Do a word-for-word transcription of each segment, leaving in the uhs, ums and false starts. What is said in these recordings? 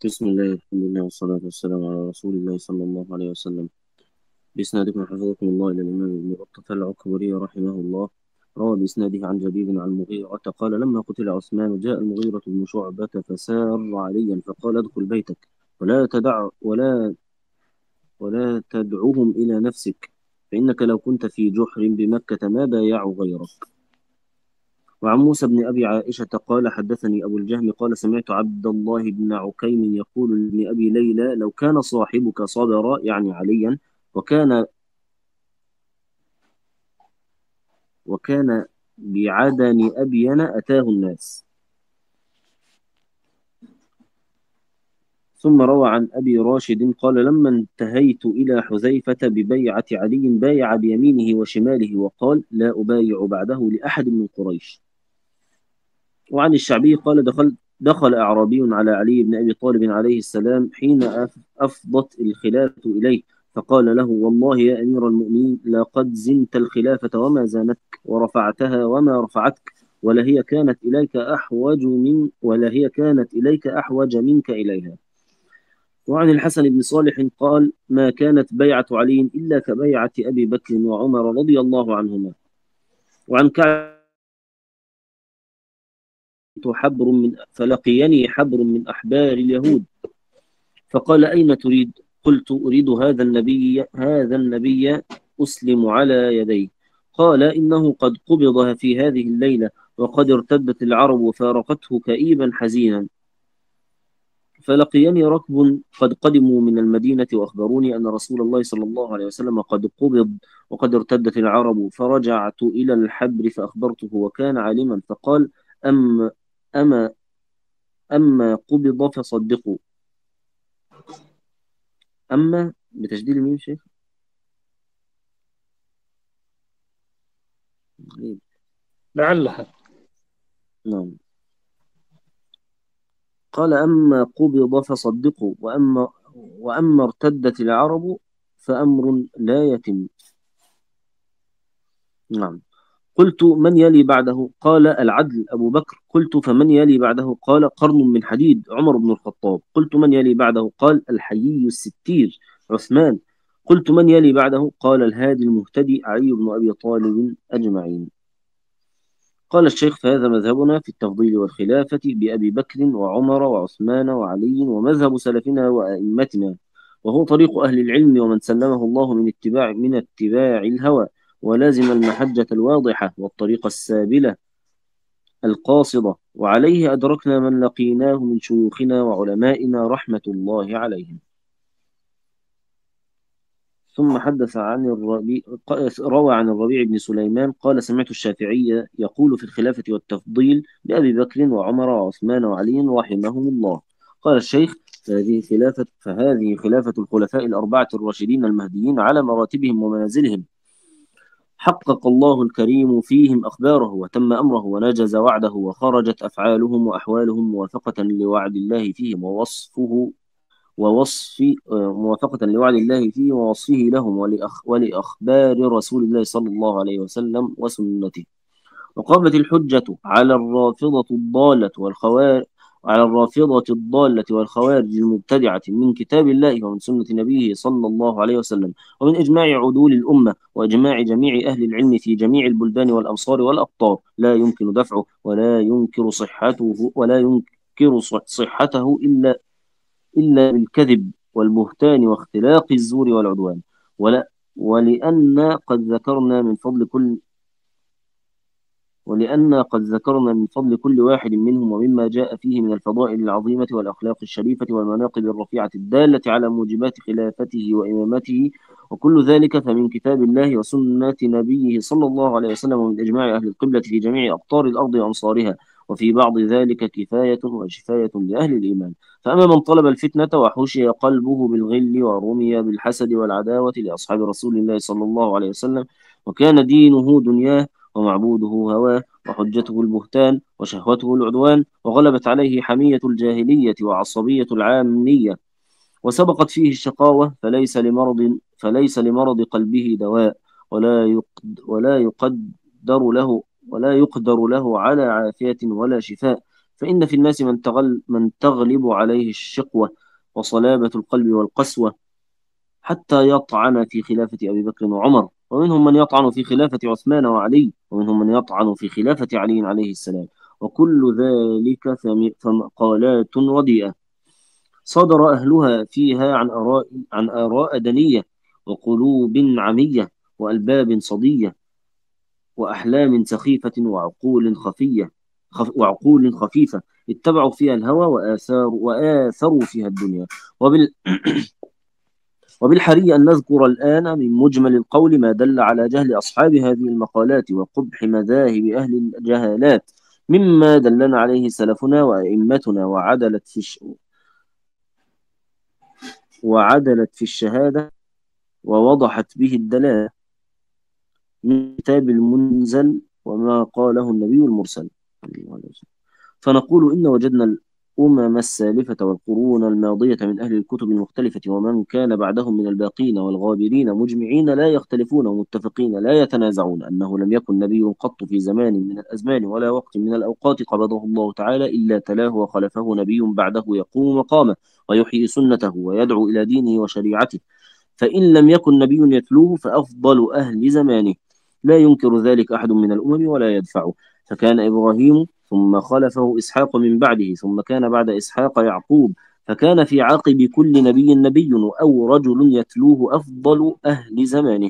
بسم الله الحمد لله والصلاة والسلام على رسول الله صلى الله عليه وسلم. بإسنادكم حفظكم الله إلى الإمام ابن بطة العكبري رحمه الله، روى بإسناده عن جرير عن المغيرة قال: لما قتل عثمان جاء المغيرة بن شعبة فسار عليا فقال: ادخل بيتك ولا تدع ولا ولا تدعهم إلى نفسك، فإنك لو كنت في جحر بمكة ما بايعوا غيرك. وعن موسى بن أبي عائشة قال: حدثني أبو الجهم قال: سمعت عبد الله بن عكيم يقول لابن أبي ليلى: لو كان صاحبك صبر، يعني عليا، وكان وكان بعدن أبين أتاه الناس. ثم روى عن أبي راشد قال: لما انتهيت إلى حذيفة ببيعة علي بايع بيمينه وشماله وقال: لا أبايع بعده لأحد من قريش. وعن الشعبي قال: دخل دخل أعرابي على علي بن أبي طالب عليه السلام حين أف- أفضت الخلافة إليه، فقال له: والله يا أمير المؤمنين، لقد زنت الخلافة وما زانتك، ورفعتها وما رفعتك، ولهي كانت إليك أحوج من ولهي كانت إليك أحوج منك إليها. وعن الحسن بن صالح قال: ما كانت بيعة علي إلا كبيعة أبي بكر وعمر رضي الله عنهما. وعن كعب: حبر من فلقيني حبر من أحبار اليهود فقال: أين تريد؟ قلت: أريد هذا النبي هذا النبي أسلم على يديه. قال: إنه قد قبض في هذه الليلة، وقد ارتدت العرب وفارقته كئيبا حزينا. فلقيني ركب قد قدموا من المدينة وأخبروني أن رسول الله صلى الله عليه وسلم قد قبض وقد ارتدت العرب، فرجعت إلى الحبر فأخبرته وكان عالما، فقال: أم أما أما قبض فصدقوا. أما بتشديد الميم شيخ. لعلها. نعم. قال: أما قبض فصدقوا، وأما وأما ارتدت العرب فأمر لا يتم. نعم. قلت: من يلي بعده؟ قال: العدل أبو بكر. قلت: فمن يلي بعده؟ قال: قرن من حديد عمر بن الخطاب. قلت: من يلي بعده؟ قال: الحيي الستير عثمان. قلت: من يلي بعده؟ قال: الهادي المهتدي علي بن أبي طالب أجمعين. قال الشيخ: فهذا مذهبنا في التفضيل والخلافة بأبي بكر وعمر وعثمان وعلي، ومذهب سلفنا وأئمتنا، وهو طريق أهل العلم ومن سلمه الله من اتباع من اتباع الهوى، ولازم المحجة الواضحة والطريق السابلة القاصدة، وعليه أدركنا من لقيناه من شيوخنا وعلمائنا رحمة الله عليهم. ثم حدث عن الربيع روى عن الربيع بن سليمان قال: سمعت الشافعي يقول في الخلافة والتفضيل لأبي بكر وعمر وعثمان وعلي رحمهم الله. قال الشيخ: فهذه خلافة فهذه خلافة الخلفاء الأربعة الراشدين المهديين على مراتبهم ومنازلهم، حقق الله الكريم فيهم أخباره وتم أمره ونجز وعده، وخرجت أفعالهم وأحوالهم موافقة لوعد الله فيهم ووصفه ووصف آه، موافقة لوعد الله فيه ووصفه لهم ولأخ ولأخبار رسول الله صلى الله عليه وسلم وسنته. وقامت الحجة على الرافضة الضالة والخوارج على الرافضة الضالة والخوارج المبتدعة من كتاب الله ومن سنة نبيه صلى الله عليه وسلم، ومن إجماع عدول الأمة وإجماع جميع أهل العلم في جميع البلدان والأمصار والأقطار، لا يمكن دفعه ولا ينكر صحته ولا ينكر صحته إلا إلا بالكذب والبهتان واختلاق الزور والعدوان. ولا ولأن قد ذكرنا من فضل كل ولأن قد ذكرنا من فضل كل واحد منهم ومما جاء فيه من الفضائل العظيمة والأخلاق الشريفة والمناقب الرفيعة الدالة على موجبات خلافته وإمامته، وكل ذلك فمن كتاب الله وسنة نبيه صلى الله عليه وسلم، ومن إجماع أهل القبلة في جميع أقطار الأرض وأمصارها، وفي بعض ذلك كفاية وشفاية لأهل الإيمان. فأما من طلب الفتنة وحشي قلبه بالغل ورمي بالحسد والعداوة لأصحاب رسول الله صلى الله عليه وسلم، وكان دينه دنياه ومعبوده هواه وحجته البهتان وشهوته العدوان، وغلبت عليه حمية الجاهلية وعصبية العامية، وسبقت فيه الشقاوة، فليس لمرض فليس لمرض قلبه دواء، ولا يقد ولا يقدر له ولا يقدر له على عافية ولا شفاء، فإن في الناس من تغل من تغلب عليه الشقوة وصلابة القلب والقسوة حتى يطعن في خلافة أبي بكر وعمر، ومنهم من يطعن في خلافة عثمان وعلي، ومنهم من يطعن في خلافة علي عليه السلام، وكل ذلك فم- فمقالات رديئة صدر أهلها فيها عن آراء عن آراء دنية وقلوب عمية وألباب صدية وأحلام سخيفة وعقول خفية خف وعقول خفيفة اتبعوا فيها الهوى وآثار وآثروا فيها الدنيا. وبال وبالحري أن نذكر الآن من مجمل القول ما دل على جهل أصحاب هذه المقالات وقبح مذاهب أهل الجهالات، مما دلنا عليه سلفنا وأئمتنا وعدلت في الش... وعدلت في الشهادة ووضحت به الدلالة من كتاب المنزل وما قاله النبي المرسل. فنقول إن وجدنا الأمم السالفة والقرون الماضية من أهل الكتب المختلفة ومن كان بعدهم من الباقين والغابرين مجمعين لا يختلفون ومتفقين لا يتنازعون أنه لم يكن نبي قط في زمان من الأزمان ولا وقت من الأوقات قبضه الله تعالى إلا تلاه وخلفه نبي بعده يقوم مقامه ويحيي سنته ويدعو إلى دينه وشريعته، فإن لم يكن نبي يتلوه فأفضل أهل زمانه لا ينكر ذلك أحد من الأمم ولا يدفعه. فكان إبراهيم ثم خلفه إسحاق من بعده ثم كان بعد إسحاق يعقوب، فكان في عقب كل نبي نبي أو رجل يتلوه أفضل أهل زمانه.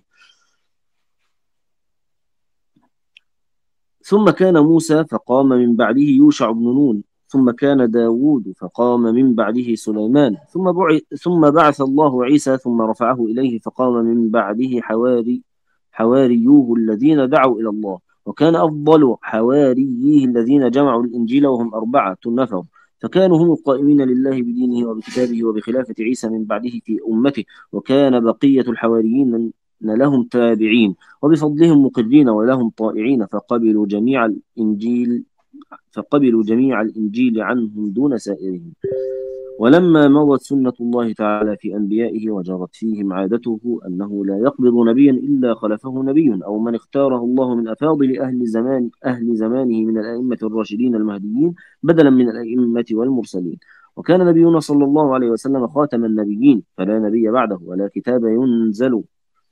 ثم كان موسى فقام من بعده يوشع بن نون، ثم كان داود فقام من بعده سليمان، ثم بعث, ثم بعث الله عيسى ثم رفعه إليه فقام من بعده حواري حواريوه الذين دعوا إلى الله، وكان أفضل حواريه الذين جمعوا الإنجيل وهم أربعة نفر، فكانوا هم القائمين لله بدينه وبكتابه وبخلافة عيسى من بعده في أمته، وكان بقية الحواريين لهم تابعين وبفضلهم مقرين ولهم طائعين، فقبلوا جميع الإنجيل فقبلوا جميع الإنجيل عنهم دون سائرهم. ولما مضت سنة الله تعالى في أنبيائه وجرت فيهم عادته أنه لا يقبض نبيا إلا خلفه نبي أو من اختاره الله من أفاضل أهل زمان أهل زمانه من الأئمة الراشدين المهديين بدلا من الأئمة والمرسلين، وكان نبينا صلى الله عليه وسلم خاتم النبيين فلا نبي بعده ولا كتاب ينزل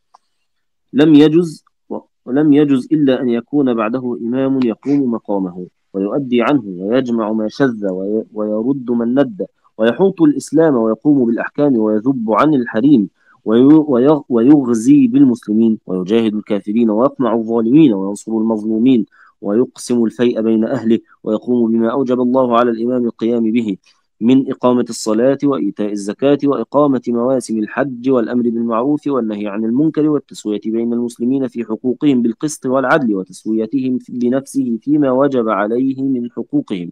لم يجز ولم يجز إلا أن يكون بعده إمام يقوم مقامه ويؤدي عنه ويجمع ما شذ ويرد من ند ويحوط الإسلام ويقوم بالأحكام ويذب عن الحريم ويغزي بالمسلمين ويجاهد الكافرين ويقمع الظالمين وينصر المظلومين ويقسم الفيء بين أهله ويقوم بما أوجب الله على الإمام القيام به من إقامة الصلاة وإيتاء الزكاة وإقامة مواسم الحج والأمر بالمعروف والنهي عن المنكر والتسوية بين المسلمين في حقوقهم بالقسط والعدل وتسويتهم بنفسه فيما وجب عليه من حقوقهم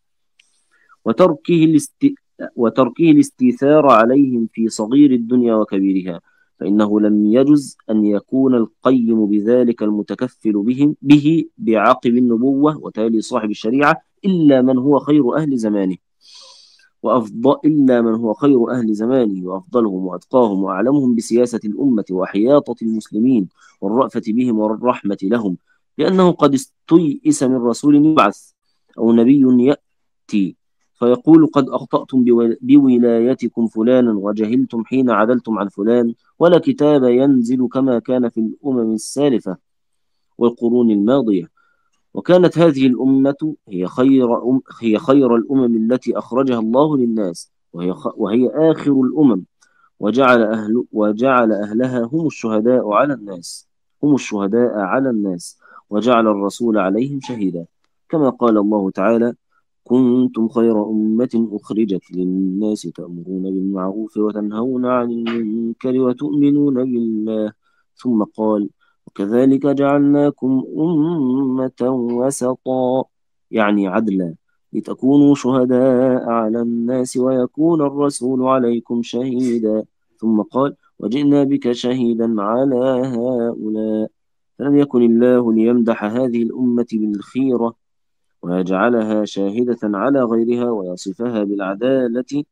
وتركه الاست... وتركه الاستيثار عليهم في صغير الدنيا وكبيرها، فإنه لم يجز أن يكون القيم بذلك المتكفل بهم به بعقب النبوة وتالي صاحب الشريعة إلا من هو خير أهل زمانه وأفضل إلا من هو خير أهل زمانه وأفضلهم وأتقاهم وأعلمهم بسياسة الأمة وحياطة المسلمين والرأفة بهم والرحمة لهم، لأنه قد استيئس من رسول يبعث أو نبي يأتي فيقول قد أخطأتم بولايتكم فلانا وجهلتم حين عدلتم عن فلان، ولا كتاب ينزل كما كان في الأمم السالفة والقرون الماضية. وكانت هذه الأمة هي خير أم هي خير الأمم التي أخرجها الله للناس، وهي خ... وهي آخر الأمم، وجعل أهل وجعل أهلها هم الشهداء على الناس هم الشهداء على الناس وجعل الرسول عليهم شهيدا، كما قال الله تعالى: كنتم خير أمة أخرجت للناس تأمرون بالمعروف وتنهون عن المنكر وتؤمنون بالله، ثم قال: وكذلك جعلناكم أمة وسطا، يعني عدلا، لتكونوا شهداء على الناس ويكون الرسول عليكم شهيدا، ثم قال: وجئنا بك شهيدا على هؤلاء. فلم يكن الله ليمدح هذه الأمة بالخيرة ويجعلها شاهدة على غيرها ويصفها بالعدالة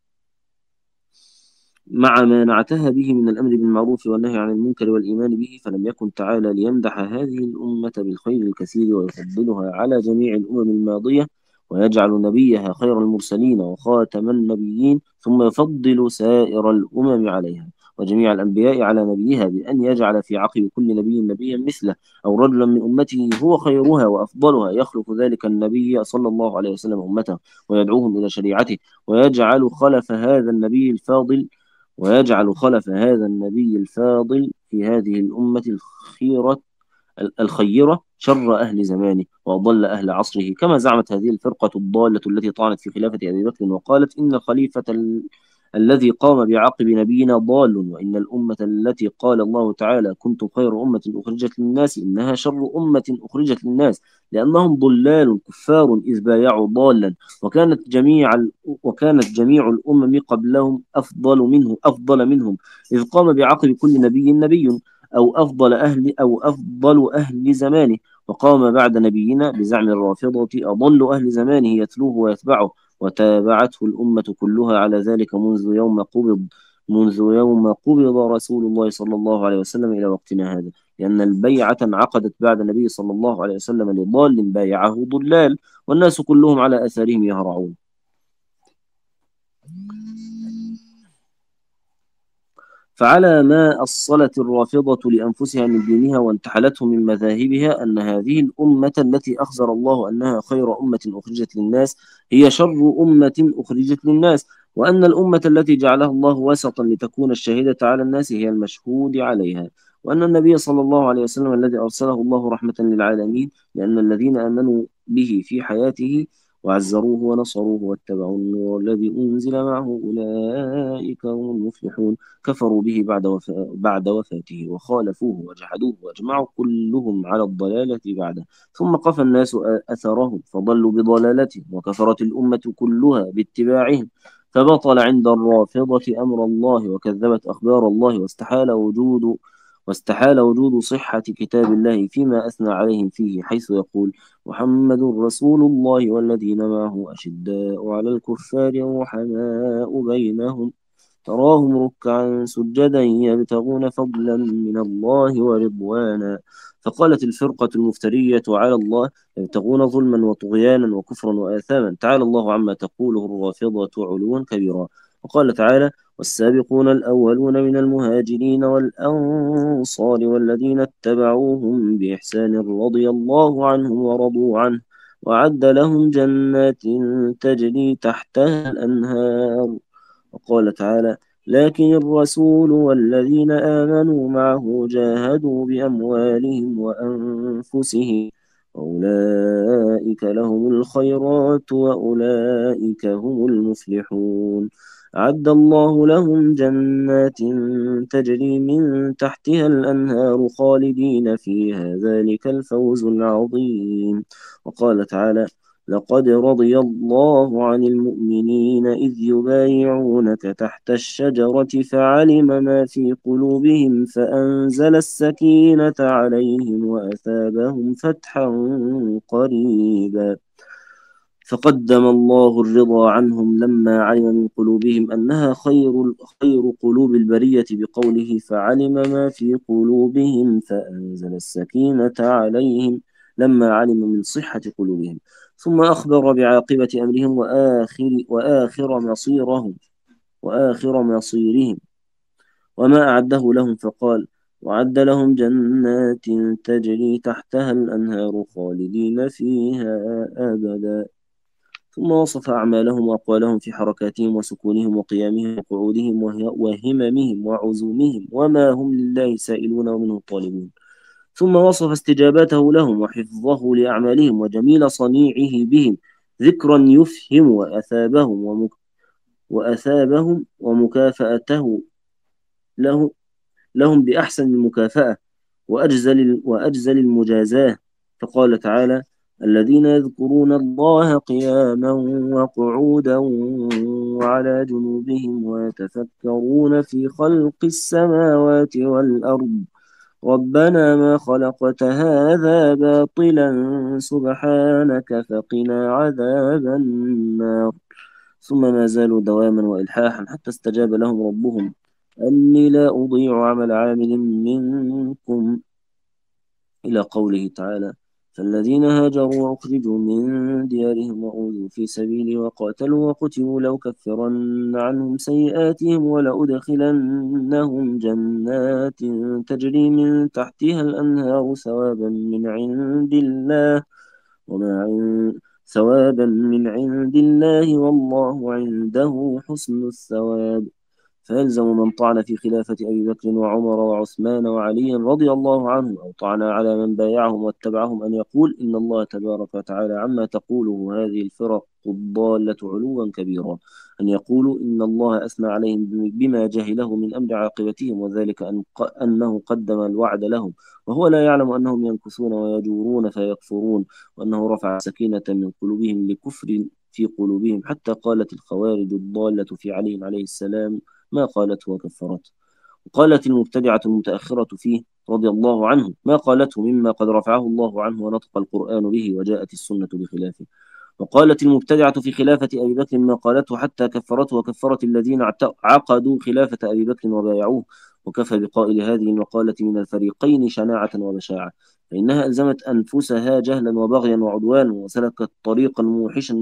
مع ما نعتها به من الأمر بالمعروف والنهي عن المنكر والإيمان به، فلم يكن تعالى ليمدح هذه الأمة بالخير الكثير ويفضلها على جميع الأمم الماضية ويجعل نبيها خير المرسلين وخاتم النبيين، ثم يفضل سائر الأمم عليها وجميع الأنبياء على نبيها بأن يجعل في عقب كل نبي نبيا مثله أو رجلا من أمته هو خيرها وأفضلها، يخلق ذلك النبي صلى الله عليه وسلم أمته ويدعوهم إلى شريعته، ويجعل خلف هذا النبي الفاضل ويجعل خلف هذا النبي الفاضل في هذه الأمة الخيرة الخيرة شر أهل زمانه وأضل أهل عصره، كما زعمت هذه الفرقة الضالة التي طعنت في خلافة أبي بكر وقالت إن الخليفة ال... الذي قام بعقب نبينا ضال، وإن الأمة التي قال الله تعالى كنتم خير أمة أخرجت للناس إنها شر أمة أخرجت للناس، لأنهم ضلال كفار إذ بايعوا ضالا، وكانت جميع ال... وكانت جميع الأمم قبلهم أفضل منه أفضل منهم إذ قام بعقب كل نبي نبي أو أفضل أهل أو أفضل أهل زمانه، وقام بعد نبينا بزعم الرافضة أضل أهل زمانه يتلوه ويتبعه، وتابعته الأمة كلها على ذلك منذ يوم قبض منذ يوم قبض رسول الله صلى الله عليه وسلم إلى وقتنا هذا، لأن البيعة انعقدت بعد النبي صلى الله عليه وسلم لضال بايعه ضلال، والناس كلهم على أثرهم يهرعون. فعلى ما أصلت الرافضة لأنفسها من دينها وانتحلته من مذاهبها أن هذه الأمة التي أخبر الله أنها خير أمة أخرجت للناس هي شر أمة أخرجت للناس، وأن الأمة التي جعلها الله وسطا لتكون الشاهدة على الناس هي المشهود عليها، وأن النبي صلى الله عليه وسلم الذي أرسله الله رحمة للعالمين، لأن الذين آمنوا به في حياته وعزروه ونصروه واتبعوا النور الذي أنزل معه أولئك هم المفلحون، كفروا به بعد وفا بعد وفاته وخالفوه وجحدوه وأجمعوا كلهم على الضلالة بعده، ثم قفى الناس أثرهم فضلوا بضلالتهم وكفرت الأمة كلها باتباعهم، فبطل عند الرافضة أمر الله وكذبت أخبار الله، واستحال وجود واستحال وجود صحة كتاب الله فيما أثنى عليهم فيه، حيث يقول محمد رسول الله والذين معه أشداء على الكفار رحماء بينهم تراهم ركعا سجدا يبتغون فضلا من الله ورضوانا. فقالت الفرقة المفترية على الله يبتغون ظلما وطغيانا وكفرا وآثاما، تعالى الله عما تقوله الرافضة علوا كبيرا. وقال تعالى والسابقون الأولون من المهاجرين والأنصار والذين اتبعوهم بإحسان رضي الله عنهم ورضوا عنه وأعد لهم جنات تجري تحتها الأنهار. وقال تعالى لكن الرسول والذين آمنوا معه جاهدوا بأموالهم وأنفسهم وأولئك لهم الخيرات وأولئك هم المفلحون، أعد الله لهم جنات تجري من تحتها الأنهار خالدين فيها ذلك الفوز العظيم. وقال تعالى لقد رضي الله عن المؤمنين إذ يبايعونك تحت الشجرة فعلم ما في قلوبهم فأنزل السكينة عليهم وأثابهم فتحا قريبا، فقدم الله الرضا عنهم لما علم من قلوبهم أنها خير خير قلوب البرية بقوله فعلم ما في قلوبهم فأنزل السكينة عليهم لما علم من صحة قلوبهم، ثم أخبر بعاقبة أمرهم وآخر وآخر مصيرهم وآخر مصيرهم وما أعده لهم، فقال وأعد لهم جنات تجري تحتها الأنهار خالدين فيها أبدا، ثم وصف أعمالهم وأقوالهم في حركاتهم وسكونهم وقيامهم وقعودهم وهممهم وعزومهم وما هم لله سائلون ومنه طالبون، ثم وصف استجابته لهم وحفظه لأعمالهم وجميل صنيعه بهم ذكرا يفهم وأثابهم ومك وأثابهم ومكافأته له لهم بأحسن المكافأة وأجزل وأجزل المجازاة، فقال تعالى الذين يذكرون الله قياما وقعودا وعلى جنوبهم ويتفكرون في خلق السماوات والأرض ربنا ما خلقت هذا باطلا سبحانك فقنا عذاب النار، ثم ما زالوا دواما وإلحاحا حتى استجاب لهم ربهم أني لا أضيع عمل عامل منكم إلى قوله تعالى فالذين هاجروا وأخرجوا من ديارهم وأوذوا في سبيلي وقاتلوا وقتلوا لأكفرن عنهم سيئاتهم ولأدخلنهم جنات تجري من تحتها الأنهار ثوابا من عند الله وما عند ثوابا من عند الله والله عنده حسن الثواب. فيلزم من طعن في خلافة أبي بكر وعمر وعثمان وعلي رضي الله عنهم أو طعن على من بايعهم واتبعهم أن يقول إن الله تبارك وتعالى عما تقوله هذه الفرق الضالة علوا كبيرا، أن يقولوا إن الله أثنى عليهم بما جهله من أمر عاقبتهم، وذلك أن أنه قدم الوعد لهم وهو لا يعلم أنهم ينكثون ويجورون فيكفرون، وأنه رفع سكينة من قلوبهم لكفر في قلوبهم، حتى قالت الخوارج الضالة في علي عليه السلام ما قالته وكفرته. وقالت المبتدعة المتأخرة فيه رضي الله عنه ما قالته مما قد رفعه الله عنه ونطق القرآن به وجاءت السنة بخلافه. وقالت المبتدعة في خلافة أبي بكر ما قالته حتى كفرته وكفرت الذين عقدوا خلافة أبي بكر وبايعوه. وكفى بقائل هذه المقالة من الفريقين شناعة وبشاعة، فإنها ألزمت أنفسها جهلا وبغيا وعدوانا، وسلكت طريقا موحشا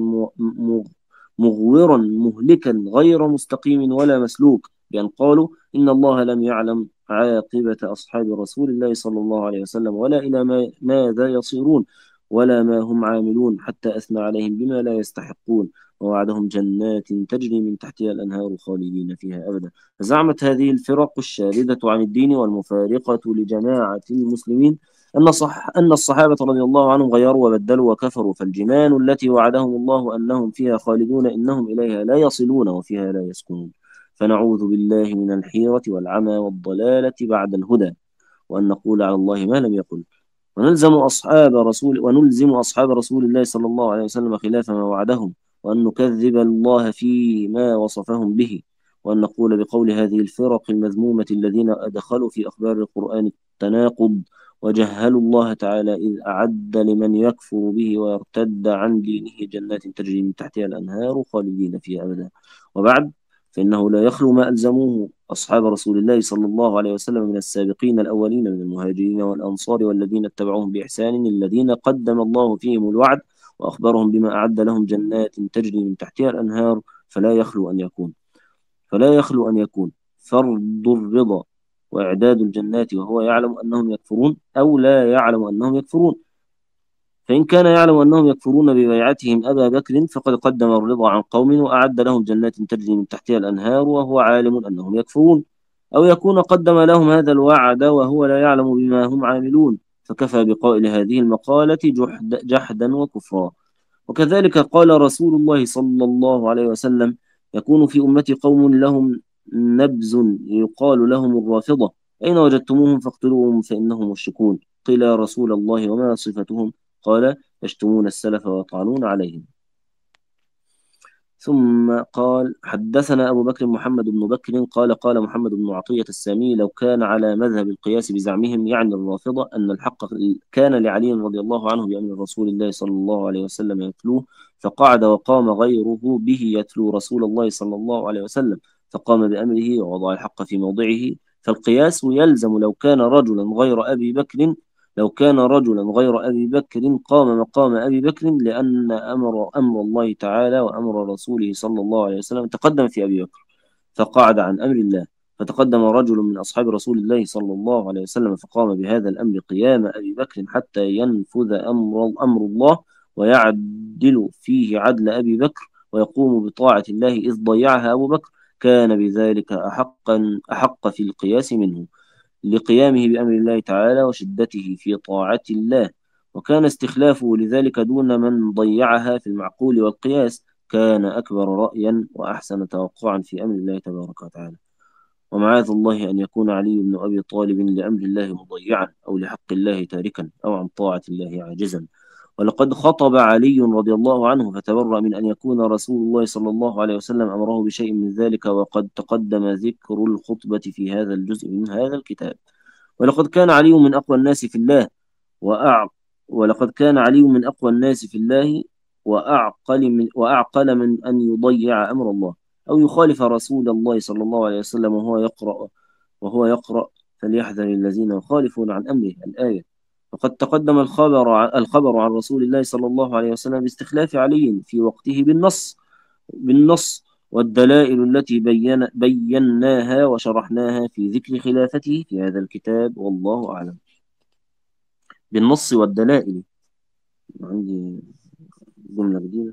مغورا مهلكا غير مستقيم ولا مسلوك، بأن قالوا إن الله لم يعلم عاقبة أصحاب رسول الله صلى الله عليه وسلم ولا إلى ما ماذا يصيرون ولا ما هم عاملون، حتى أثنى عليهم بما لا يستحقون ووعدهم جنات تجري من تحتها الأنهار خالدين فيها أبدا. فزعمت هذه الفرق الشاردة عن الدين والمفارقة لجماعة المسلمين أن صح أن الصحابة رضي الله عنهم غيروا وبدلوا وكفروا، فالجنان التي وعدهم الله أنهم فيها خالدون إنهم إليها لا يصلون وفيها لا يسكنون. فنعوذ بالله من الحيرة والعمى والضلالة بعد الهدى، وأن نقول على الله ما لم يقل، ونلزم أصحاب رسول ونلزم أصحاب رسول الله صلى الله عليه وسلم خلاف ما وعدهم، وأن نكذب الله فيما وصفهم به، وأن نقول بقول هذه الفرق المذمومة الذين أدخلوا في أخبار القرآن التناقض وجهلوا الله تعالى إذ أعد لمن يكفر به ويرتد عن دينه جنات تجري من تحتها الأنهار خالدين فيها أبدا. وبعد، فإنه لا يخلو ما ألزموه أصحاب رسول الله صلى الله عليه وسلم من السابقين الأولين من المهاجرين والأنصار والذين اتبعوهم بإحسان الذين قدم الله فيهم الوعد وأخبرهم بما أعد لهم جنات تجري من تحتها الأنهار، فلا يخلو أن يكون فلا يخلو أن يكون فرض الرضا وإعداد الجنات وهو يعلم أنهم يكفرون أو لا يعلم أنهم يكفرون. فإن كان يعلم أنهم يكفرون ببيعتهم أبا بكر فقد قدم الرضا عن قوم وأعد لهم جنات تجري من تحتها الأنهار وهو عالم أنهم يكفرون، أو يكون قدم لهم هذا الوعد وهو لا يعلم بما هم عاملون، فكفى بقائل هذه المقالة جحد جحدا وكفرا. وكذلك قال رسول الله صلى الله عليه وسلم يكون في أمتي قوم لهم نبز يقال لهم الرافضة، أين وجدتموهم فاقتلوهم فإنهم مشركون. قيل يا رسول الله وما صفتهم؟ قال يشتمون السلف ويطعنون عليهم. ثم قال حدثنا أبو بكر محمد بن بكر قال قال محمد بن عطية السامي لو كان على مذهب القياس بزعمهم يعني الرافضة أن الحق كان لعلي رضي الله عنه بأمر رسول الله صلى الله عليه وسلم يتلوه، فقعد وقام غيره به يتلو رسول الله صلى الله عليه وسلم، فقام بأمره ووضع الحق في موضعه، فالقياس يلزم لو كان رجلا غير أبي بكر لو كان رجلا غير أبي بكر قام مقام أبي بكر، لأن أمر أمر الله تعالى وأمر رسوله صلى الله عليه وسلم تقدم في أبي بكر فقعد عن أمر الله، فتقدم رجل من أصحاب رسول الله صلى الله عليه وسلم فقام بهذا الأمر قيام أبي بكر حتى ينفذ أمر, أمر الله ويعدل فيه عدل أبي بكر ويقوم بطاعة الله إذ ضيعها أبو بكر، كان بذلك أحقا أحق في القياس منه لقيامه بأمر الله تعالى وشدته في طاعة الله، وكان استخلافه لذلك دون من ضيعها في المعقول والقياس كان أكبر رأيا وأحسن توقعا في أمر الله تبارك وتعالى. ومعاذ الله أن يكون علي بن أبي طالب لأمر الله مضيعا أو لحق الله تاركا أو عن طاعة الله عاجزا. ولقد خطب علي رضي الله عنه فتبرأ من أن يكون رسول الله صلى الله عليه وسلم أمره بشيء من ذلك، وقد تقدم ذكر الخطبة في هذا الجزء من هذا الكتاب. ولقد كان علي من أقوى الناس في الله وأع... ولقد كان علي من أقوى الناس في الله وأعقل من وأعقل من أن يضيع أمر الله أو يخالف رسول الله صلى الله عليه وسلم وهو يقرأ وهو يقرأ فليحذر الذين يخالفون عن أمره الآية. وقد تقدم الخبر ع- الخبر عن رسول الله صلى الله عليه وسلم باستخلاف علي في وقته بالنص بالنص والدلائل التي بين بيناها وشرحناها في ذكر خلافته في هذا الكتاب، والله أعلم. بالنص والدلائل، عندي جملة جديدة.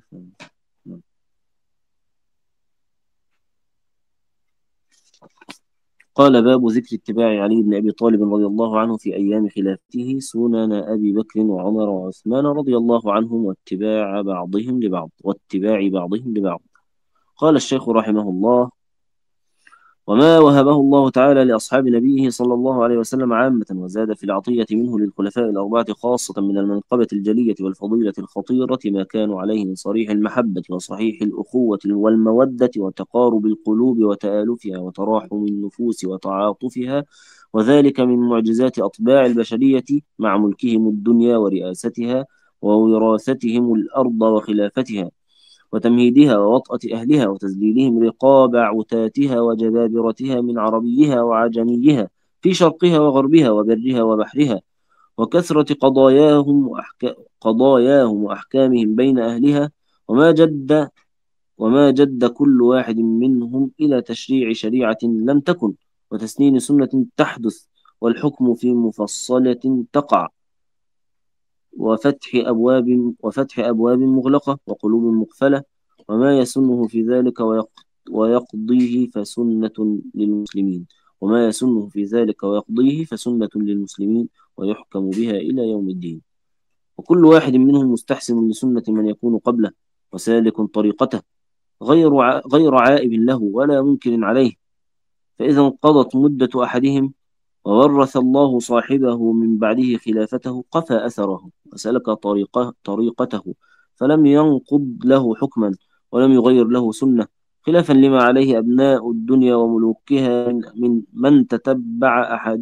قال: باب ذكر اتباع علي بن أبي طالب رضي الله عنه في أيام خلافته سنن أبي بكر وعمر وعثمان رضي الله عنهم، واتباع بعضهم لبعض واتباع بعضهم لبعض. قال الشيخ رحمه الله: وما وهبه الله تعالى لأصحاب نبيه صلى الله عليه وسلم عامة، وزاد في العطية منه للخلفاء الأربعة خاصة من المنقبة الجلية والفضيلة الخطيرة ما كانوا عليه من صريح المحبة وصحيح الأخوة والمودة وتقارب القلوب وتآلفها وتراحم النفوس وتعاطفها، وذلك من معجزات أطباع البشرية مع ملكهم الدنيا ورئاستها ووراثتهم الأرض وخلافتها وتمهيدها ووطأة أهلها وتذليلهم رقاب عتاتها وجبابرتها من عربيها وعجميها في شرقها وغربها وبرها وبحرها، وكثرة قضاياهم وأحكا قضاياهم وأحكامهم بين أهلها، وما جد وما جد كل واحد منهم إلى تشريع شريعة لم تكن، وتسنين سنة تحدث، والحكم في مفصلة تقع، وفتح أبواب وفتح أبواب مغلقة وقلوب مقفلة، وما يسنه في ذلك ويق- ويقضيه فسنة للمسلمين وما يسنه في ذلك ويقضيه فسنة للمسلمين ويحكم بها إلى يوم الدين. وكل واحد منهم مستحسن لسنة من يكون قبله وسالك طريقته، غير ع- غير عائب له ولا منكر عليه. فإذا انقضت مدة أحدهم وورث الله صاحبه من بعده خلافته قفى أثره وسلك طريقه طريقته، فلم ينقض له حكما ولم يغير له سنة، خلافا لما عليه أبناء الدنيا وملوكها من من من تتبع أحد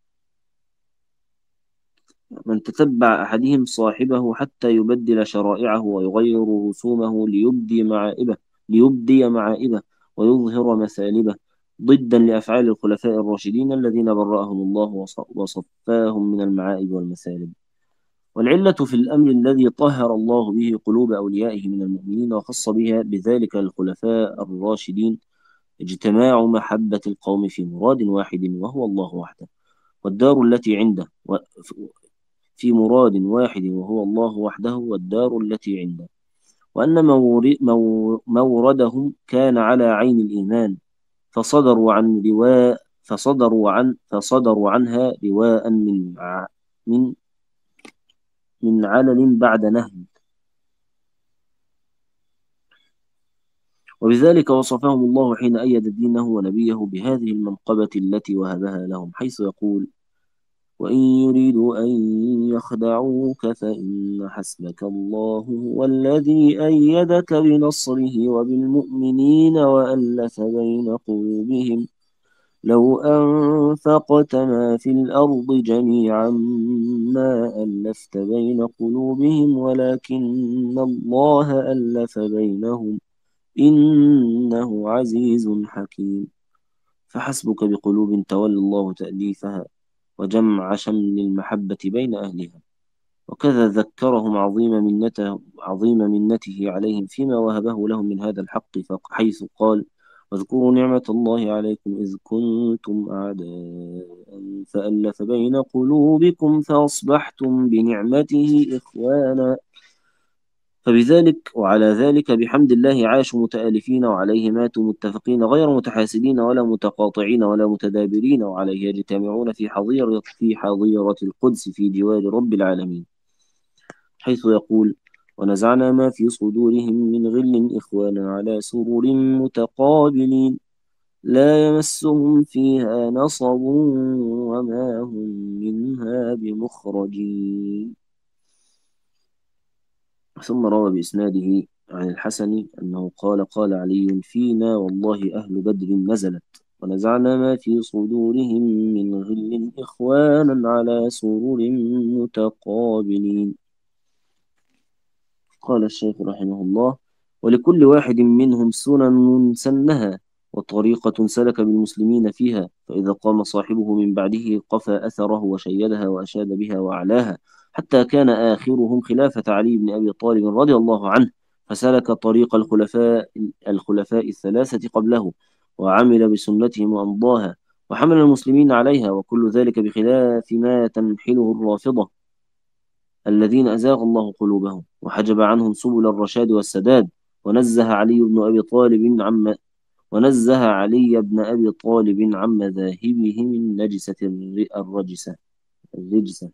من تتبع أحدهم صاحبه حتى يبدل شرائعه ويغير رسومه ليبدي معائبه ليبدي معائبه ويظهر مثالبه، ضدا لأفعال الخلفاء الراشدين الذين برأهم الله وص- وصفاهم من المعائب والمثالب. والعلة في الأمر الذي طهر الله به قلوب أوليائه من المؤمنين وخص بها بذلك الخلفاء الراشدين اجتماع محبة القوم في مراد واحد وهو الله وحده، والدار التي عنده و- في مراد واحد وهو الله وحده والدار التي عنده، وأن مور- مو- موردهم كان على عين الإيمان، فصدروا عن لواء فصدروا عن فصدروا عنها لواء من ع- من من علل بعد نهي. وبذلك وصفهم الله حين أيد دينه ونبيه بهذه المنقبة التي وهبها لهم، حيث يقول: وإن يريدوا أن يخدعوك فإن حسبك الله هو الذي أيدك بنصره وبالمؤمنين وألف بين قلوبهم لو أنفقت ما في الأرض جميعا ما ألفت بين قلوبهم ولكن الله ألف بينهم إنه عزيز حكيم. فحسبك بقلوب تولى الله تأليفها وجمع شمل المحبة بين أهلها. وكذا ذكرهم عظيم منته عظيم منته عليهم فيما وهبه لهم من هذا الحق، فق- حيث قال: واذكروا نعمة الله عليكم إذ كنتم أعداء فألف بين قلوبكم فأصبحتم بنعمته إخوانا. فبذلك وعلى ذلك بحمد الله عاشوا متآلفين، وعليه ماتوا متفقين غير متحاسدين ولا متقاطعين ولا متدابرين، وعليه يجتمعون في حظيرة في حظيرة القدس في جوار رب العالمين، حيث يقول: ونزعنا ما في صدورهم من غل إخوانا على سرر متقابلين لا يمسهم فيها نصب وما هم منها بمخرجين. ثم روى بإسناده عن الحسن أنه قال: قال علي: فينا والله أهل بدر نزلت ونزعنا ما في صدورهم من غل إخوانا على سرر متقابلين. قال الشيخ رحمه الله: ولكل واحد منهم سنن سنها وطريقة سلك بالمسلمين فيها، فإذا قام صاحبه من بعده قفى أثره وشيدها وأشاد بها وأعلاها، حتى كان آخرهم خلافة علي بن أبي طالب رضي الله عنه، فسلك طريق الخلفاء الخلفاء الثلاثة قبله، وعمل بسنتهم وأمضاها، وحمل المسلمين عليها، وكل ذلك بخلاف ما تنحله الرافضة الذين أزاغ الله قلوبهم وحجب عنهم سبل الرشاد والسداد. ونزه علي بن أبي طالب عن ونزه علي بن أبي طالب عن مذاهبهم النجسة الر- الرجسة الرجسة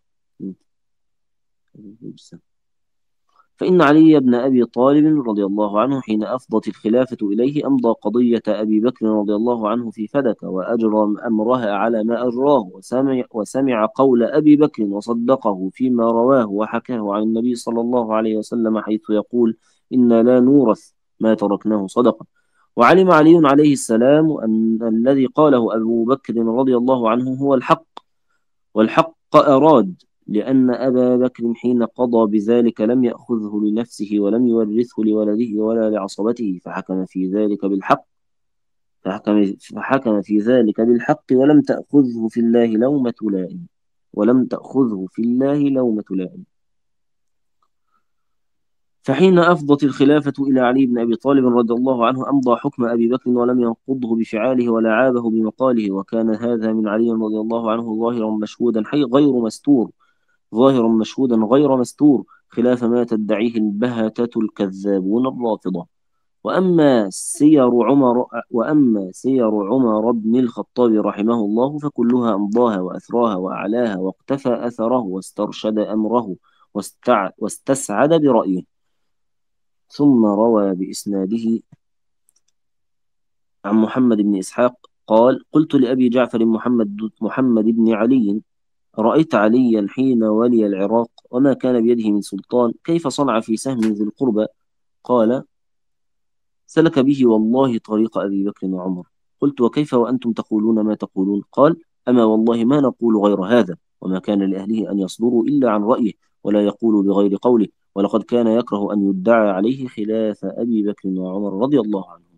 الرجسة. فإن علي بن أبي طالب رضي الله عنه حين أفضت الخلافة إليه أمضى قضية أبي بكر رضي الله عنه في فدك، وأجرى أمرها على ما أجراه، وسمع, وسمع قول أبي بكر وصدقه فيما رواه وحكاه عن النبي صلى الله عليه وسلم، حيث يقول: إنا لا نورث ما تركناه صدقة. وعلم علي عليه السلام أن الذي قاله أبو بكر رضي الله عنه هو الحق، والحق أراد، لأن أبا بكر حين قضى بذلك لم يأخذه لنفسه ولم يورثه لولده ولا لعصبته، فحكم في ذلك بالحق فحكم, فحكم في ذلك بالحق ولم تأخذه في الله لومة لائم ولم تأخذه في الله لومة لائم. فحين أفضت الخلافة إلى علي بن أبي طالب رضي الله عنه أمضى حكم أبي بكر ولم ينقضه بفعاله ولا عابه بمقاله، وكان هذا من علي رضي الله عنه ظاهرا مشهودا حي غير مستور ظاهرا مشهودا غير مستور، خلاف ما تدعيه البهتة الكذابون الرافضة. وأما سير عمر وأما سير عمر بن الخطاب رحمه الله فكلها أمضاها وأثراها وأعلاها، واقتفى أثره واسترشد أمره واستع... واستسعد برأيه. ثم روى بإسناده عن محمد بن إسحاق قال: قلت لأبي جعفر محمد محمد بن علي: رأيت عليا حين ولي العراق وما كان بيده من سلطان، كيف صنع في سهم ذي القربى؟ قال: سلك به والله طريق أبي بكر وعمر. قلت: وكيف وأنتم تقولون ما تقولون؟ قال: أما والله ما نقول غير هذا، وما كان لأهله أن يصدروا إلا عن رأيه ولا يقولوا بغير قوله، ولقد كان يكره أن يدعى عليه خلاف أبي بكر وعمر رضي الله عنهم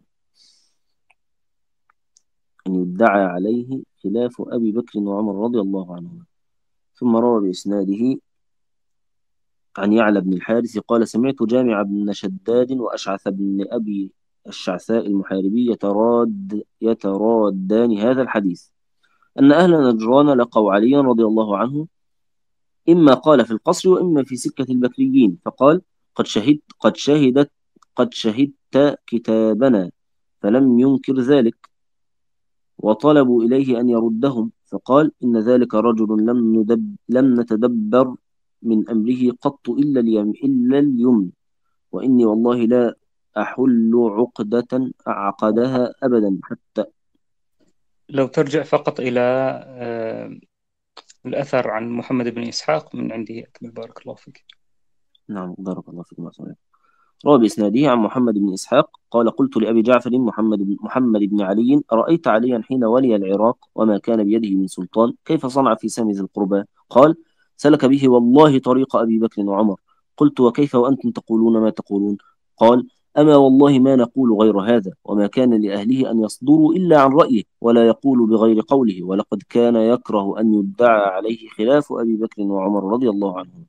أن يدعى عليه خلاف أبي بكر وعمر رضي الله عنهم. ثم روى بإسناده عن يعلى بن الحارث قال: سمعت جامع بن شداد وأشعث بن أبي الشعثاء المحاربي يتراد يترادان هذا الحديث، أن أهل نجران لقوا عليا رضي الله عنه، إما قال في القصر وإما في سكة البكريين، فقال: قد شهدت قد شهدت قد شهدت كتابنا، فلم ينكر ذلك، وطلبوا إليه أن يردهم، فقال: إن ذلك رجل لم ندب لم نتدبر من أمره قط إلا اليم إلا اليمن، وإني والله لا أحل عقدة أعقدها أبدا حتى. لو ترجع فقط إلى آه، الأثر عن محمد بن إسحاق من عندي أكمل، بارك الله فيك. نعم، بارك الله فيكم. روى بإسناده عن محمد بن إسحاق قال: قلت لأبي جعفر محمد بن, محمد بن علي: أرأيت عليا حين ولي العراق وما كان بيده من سلطان، كيف صنع في سام ذي القربى؟ قال: سلك به والله طريق أبي بكر وعمر. قلت: وكيف وأنتم تقولون ما تقولون؟ قال: أما والله ما نقول غير هذا، وما كان لأهله أن يصدروا إلا عن رأيه ولا يقولوا بغير قوله، ولقد كان يكره أن يدعى عليه خلاف أبي بكر وعمر رضي الله عنهم.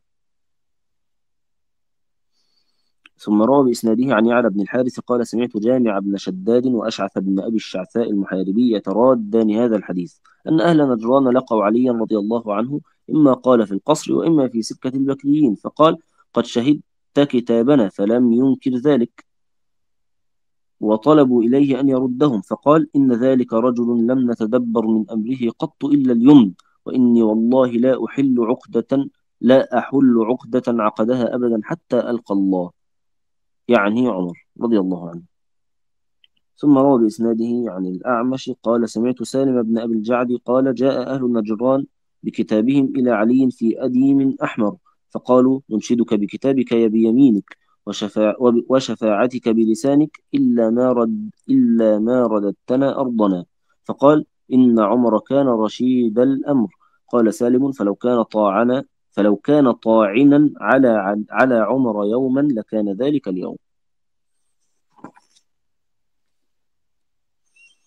ثم روى بإسناده عن يعلى بن الحارث قال: سمعت جامع بن شداد وأشعث بن أبي الشعثاء المحاربي يترادان هذا الحديث، أن أهل نجران لقوا عليا رضي الله عنه، إما قال في القصر وإما في سكة البكريين، فقال: قد شهدت كتابنا، فلم ينكر ذلك، وطلبوا إليه أن يردهم، فقال: إن ذلك رجل لم نتدبر من أمره قط إلا اليمن، وإني والله لا أحل عقدة لا أحل عقدة عقدها أبدا حتى ألقى الله، يعني عمر رضي الله عنه. ثم روى بإسناده عن الأعمش قال: سمعت سالم بن أبي الجعد قال: جاء أهل النجران بكتابهم إلى علي في أديم أحمر، فقالوا: ننشدك بكتابك يا بيمينك وشفاع وشفاعتك بلسانك، إلا ما رد إلا ما رددتنا أرضنا. فقال: إن عمر كان رشيد الأمر. قال سالم: فلو كان طاعنا فلو كان طاعنا على على عمر يوما لكان ذلك اليوم.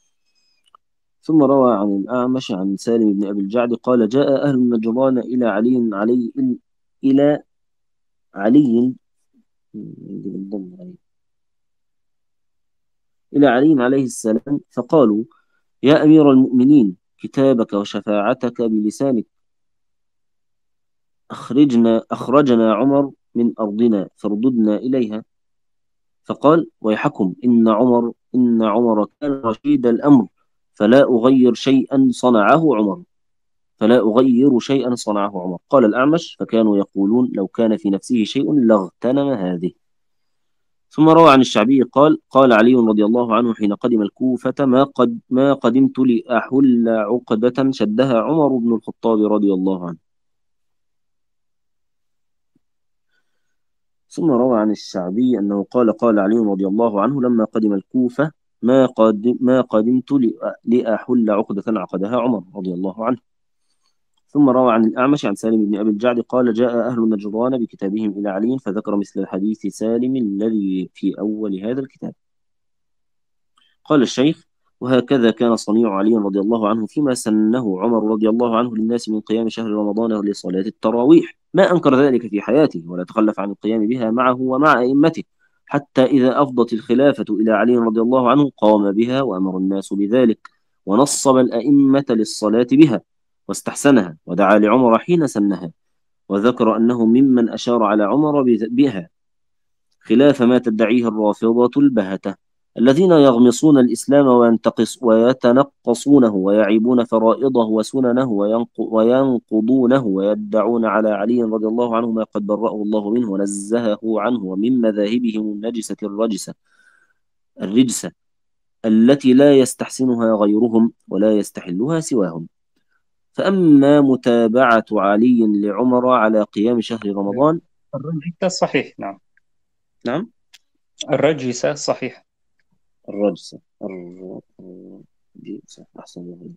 ثم روى عن الأعمش عن سالم بن أبي الجعد قال جاء أهل النجران إلى علي علي إلى علي إلى علي عليه السلام فقالوا يا أمير المؤمنين كتابك وشفاعتك بلسانك أخرجنا أخرجنا عمر من أرضنا فرددنا إليها. فقال ويحكم إن عمر إن عمر كان رشيد الأمر فلا أغير شيئا صنعه عمر فلا أغير شيئا صنعه عمر. قال الأعمش فكانوا يقولون لو كان في نفسه شيء لاغتنم هذه. ثم روى عن الشعبي قال قال علي رضي الله عنه حين قدم الكوفة ما قد ما قدمت لأحل عقدة شدها عمر بن الخطاب رضي الله عنه. ثم روى عن الشعبي أنه قال قال علي رضي الله عنه لما قدم الكوفة ما قدم ما قدمت لأحل عقدة عقدها عمر رضي الله عنه. ثم روى عن الأعمش عن سالم بن أبي الجعد قال جاء أهل نجران بكتابهم إلى علي فذكر مثل حديث سالم الذي في أول هذا الكتاب. قال الشيخ وهكذا كان صنيع علي رضي الله عنه فيما سنه عمر رضي الله عنه للناس من قيام شهر رمضان لصلاة التراويح ما أنكر ذلك في حياته ولا تخلف عن القيام بها معه ومع أئمته حتى إذا أفضت الخلافة إلى علي رضي الله عنه قام بها وأمر الناس بذلك ونصب الأئمة للصلاة بها واستحسنها ودعا لعمر حين سنها وذكر أنه ممن أشار على عمر بها خلاف ما تدعيه الرافضة البهتة الذين يغمصون الإسلام وينتقص ويتنقصونه ويعيبون فرائضه وسننه وينقضونه ويدعون على علي رضي الله عنه ما قد برأه الله منه ونزهه عنه ومن مذاهبهم النجسة الرجسة الرجسة التي لا يستحسنها غيرهم ولا يستحلها سواهم. فأما متابعة علي لعمر على قيام شهر رمضان الرجسة صحيح. نعم نعم الرجسة صحيح. الرجسة الرجسة أحسن الله.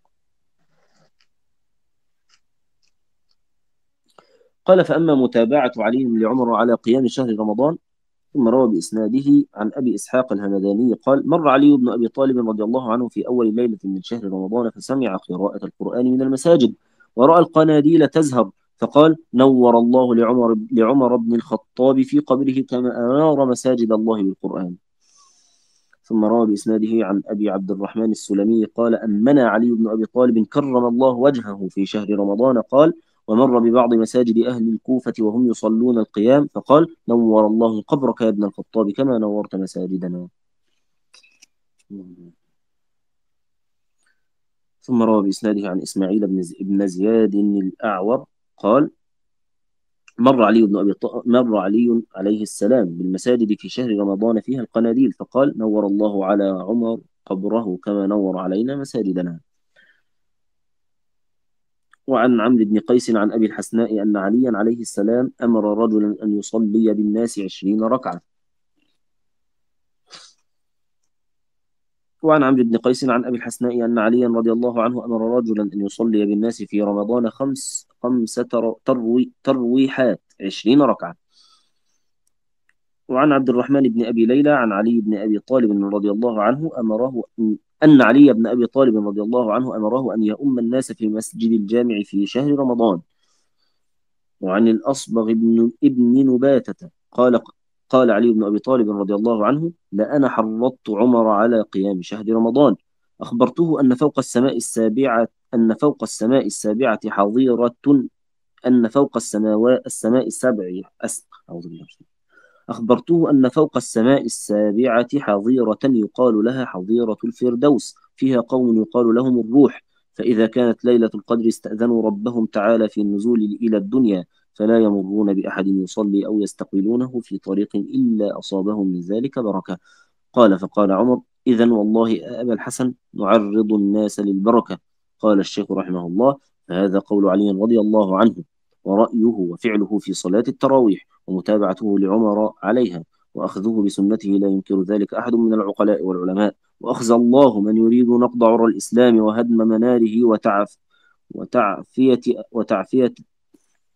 قال فأما متابعة علي لعمر على قيام شهر رمضان ثم روى بإسناده عن أبي إسحاق الهمداني قال مر علي بن أبي طالب رضي الله عنه في أول ليلة من شهر رمضان فسمع قراءة القرآن من المساجد ورأى القناديل تزهر فقال نور الله لعمر, لعمر بن الخطاب في قبره كما أنار مساجد الله بالقرآن. ثم روى بإسناده عن أبي عبد الرحمن السلمي قال أمنا علي بن أبي طالب كرم الله وجهه في شهر رمضان قال ومر ببعض مساجد أهل الكوفة وهم يصلون القيام فقال نور الله قبرك يا ابن الخطاب كما نورت مساجدنا. ثم روى بإسناده عن إسماعيل بن زياد الأعور قال مر علي بن أبي ط... مر علي عليه السلام بالمساجد في شهر رمضان فيها القناديل فقال نور الله على عمر قبره كما نور علينا مساجدنا. وعن عمرو بن قيس عن أبي الحسناء أن عليا عليه السلام أمر رجلا أن يصلي بالناس عشرين ركعة. وعن عمرو بن قيس عن أبي الحسناء أن عليا رضي الله عنه أمر رجلا أن يصلي بالناس في رمضان خمس خمس تروي ترويحات عشرين ركعة. وعن عبد الرحمن بن أبي ليلى عن علي بن أبي طالب رضي الله عنه أمره أن علي بن أبي طالب رضي الله عنه أمره أن يؤم الناس في مسجد الجامع في شهر رمضان. وعن الأصبغ بن ابن نباتة قال قال علي بن أبي طالب رضي الله عنه لأنا حرضت عمر على قيام شهر رمضان أخبرته أن فوق السماء السابعة أن فوق السماء السابعة حظيرة أن فوق السماوات السماء السبع أس... أعوذ بالله أخبرته أن فوق السماء السابعة حظيرة يقال لها حظيرة الفردوس فيها قوم يقال لهم الروح فإذا كانت ليلة القدر استأذنوا ربهم تعالى في النزول إلى الدنيا فلا يمرون بأحد يصلي أو يستقبلونه في طريق إلا أصابهم من ذلك بركة. قال فقال عمر إذن والله يا أبا الحسن نعرض الناس للبركة. قال الشيخ رحمه الله فهذا قول علي رضي الله عنه ورأيه وفعله في صلاة التراويح ومتابعته لعمر عليها وأخذه بسنته لا ينكر ذلك أحد من العقلاء والعلماء وأخزى الله من يريد نقض عرى الإسلام وهدم مناره وتعف وتعفية وتعفية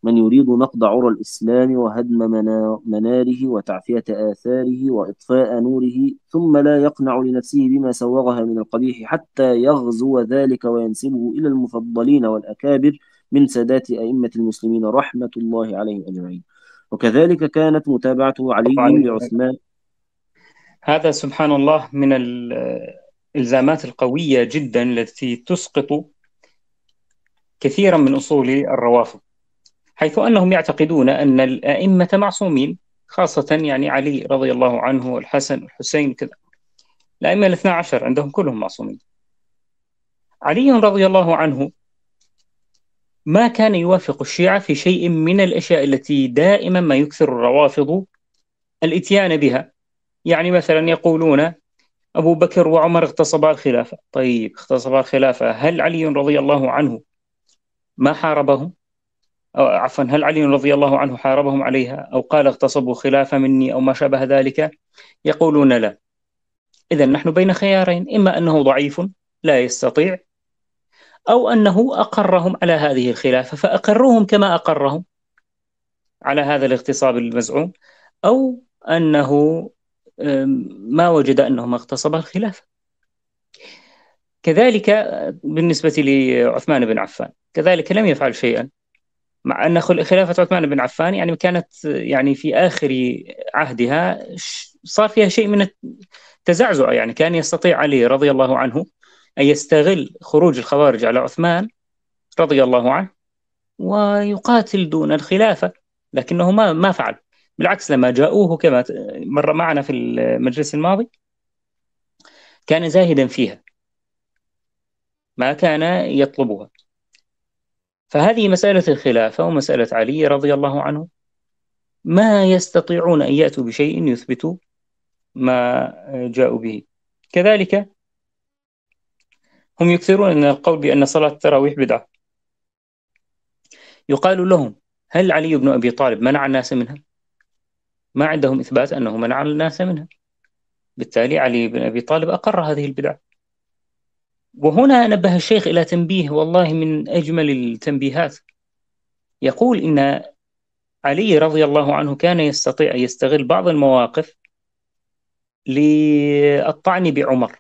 من يريد نقض عرى الإسلام وهدم منا- مناره وتعفية آثاره وإطفاء نوره، ثم لا يقنع لنفسه بما سوغها من القبيح حتى يغزو ذلك وينسبه إلى المفضلين والأكابر من سادات أئمة المسلمين رحمة الله عليهم أجمعين. وكذلك كانت متابعة علي طبعا لعثمان. هذا سبحان الله من الإلزامات القوية جدا التي تسقط كثيرا من أصول الروافض، حيث أنهم يعتقدون أن الأئمة معصومين، خاصة يعني علي رضي الله عنه والحسن والحسين كذا. الأئمة الاثنى عشر عندهم كلهم معصومين. علي رضي الله عنه ما كان يوافق الشيعة في شيء من الأشياء التي دائما ما يكثر الروافض الإتيان بها. يعني مثلا يقولون أبو بكر وعمر اغتصبا الخلافة. طيب اغتصبا الخلافة، هل علي رضي الله عنه ما حاربهم؟ أو عفوا، هل علي رضي الله عنه حاربهم عليها أو قال اغتصبوا خلافة مني أو ما شابه ذلك؟ يقولون لا. إذا نحن بين خيارين، إما أنه ضعيف لا يستطيع، أو أنه أقرهم على هذه الخلافة فأقرهم كما أقرهم على هذا الاغتصاب المزعوم، أو أنه أم، ما وجد أنه ما اغتصب الخلافة. كذلك بالنسبة لعثمان بن عفان، كذلك لم يفعل شيئا، مع أن خل- خلافة عثمان بن عفان يعني كانت يعني في آخر عهدها ش- صار فيها شيء من التزعزع. يعني كان يستطيع علي رضي الله عنه أن يستغل خروج الخوارج على عثمان رضي الله عنه ويقاتل دون الخلافة، لكنه ما ما فعل. بالعكس، لما جاءوه كما ت- مر معنا في المجلس الماضي كان زاهدا فيها، ما كان يطلبها. فهذه مسألة الخلافة ومسألة علي رضي الله عنه ما يستطيعون أن يأتوا بشيء يثبت ما جاءوا به. كذلك هم يكثرون من القول بأن صلاة التراويح بدعة. يقال لهم هل علي بن أبي طالب منع الناس منها؟ ما عندهم إثبات أنه منع الناس منها، بالتالي علي بن أبي طالب أقر هذه البدعة. وهنا نبه الشيخ إلى تنبيه والله من أجمل التنبيهات. يقول إن علي رضي الله عنه كان يستطيع أن يستغل بعض المواقف للطعن بعمر،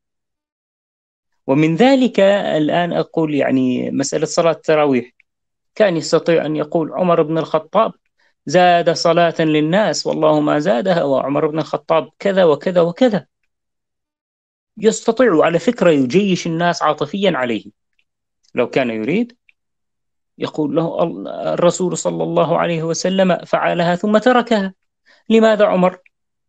ومن ذلك الآن أقول يعني مسألة صلاة التراويح، كان يستطيع أن يقول عمر بن الخطاب زاد صلاة للناس والله ما زادها، وعمر بن الخطاب كذا وكذا وكذا. يستطيع على فكرة يجيش الناس عاطفيا عليه. لو كان يريد يقول له الرسول صلى الله عليه وسلم فعلها ثم تركها، لماذا عمر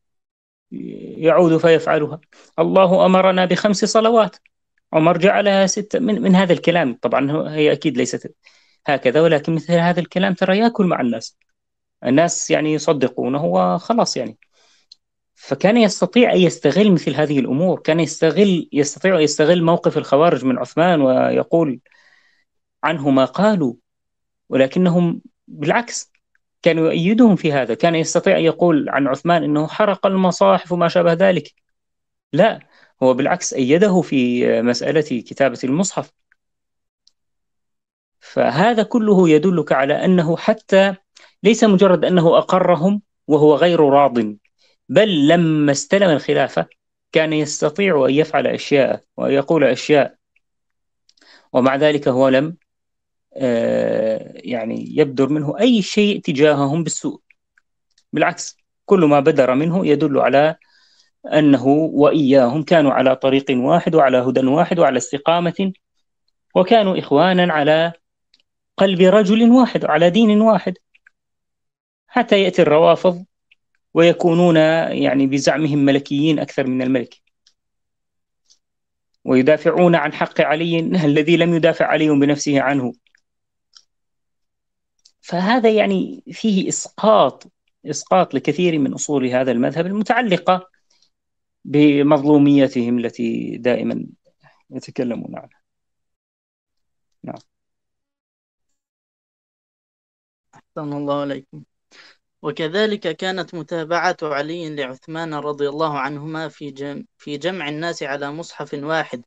يعود فيفعلها؟ الله أمرنا بخمس صلوات، عمر جعلها ستة. من, من هذا الكلام، طبعا هي أكيد ليست هكذا، ولكن مثل هذا الكلام ترى يأكل مع الناس، الناس يعني يصدقونه وخلاص يعني. فكان يستطيع أن يستغل مثل هذه الأمور، كان يستغل يستطيع أن يستغل موقف الخوارج من عثمان ويقول عنه ما قالوا، ولكنهم بالعكس كانوا يؤيدهم في هذا. كان يستطيع أن يقول عن عثمان أنه حرق المصاحف وما شابه ذلك، لا، هو بالعكس أيده في مسألة كتابة المصحف. فهذا كله يدلك على أنه حتى ليس مجرد أنه أقرهم وهو غير راض، بل لما استلم الخلافة كان يستطيع أن يفعل أشياء ويقول أشياء، ومع ذلك هو لم آه، يعني يبدر منه أي شيء تجاههم بالسوء. بالعكس، كل ما بدر منه يدل على أنه وإياهم كانوا على طريق واحد وعلى هدى واحد وعلى استقامة، وكانوا إخوانا على قلب رجل واحد وعلى دين واحد، حتى يأتي الروافض ويكونون يعني بزعمهم ملكيين أكثر من الملك، ويدافعون عن حق علي الذي لم يدافع علي بنفسه عنه. فهذا يعني فيه إسقاط إسقاط لكثير من أصول هذا المذهب المتعلقة بمظلوميتهم التي دائما يتكلمون عنها. نعم. أحسن الله عليكم. وكذلك كانت متابعة علي لعثمان رضي الله عنهما في جمع, في جمع الناس على مصحف واحد،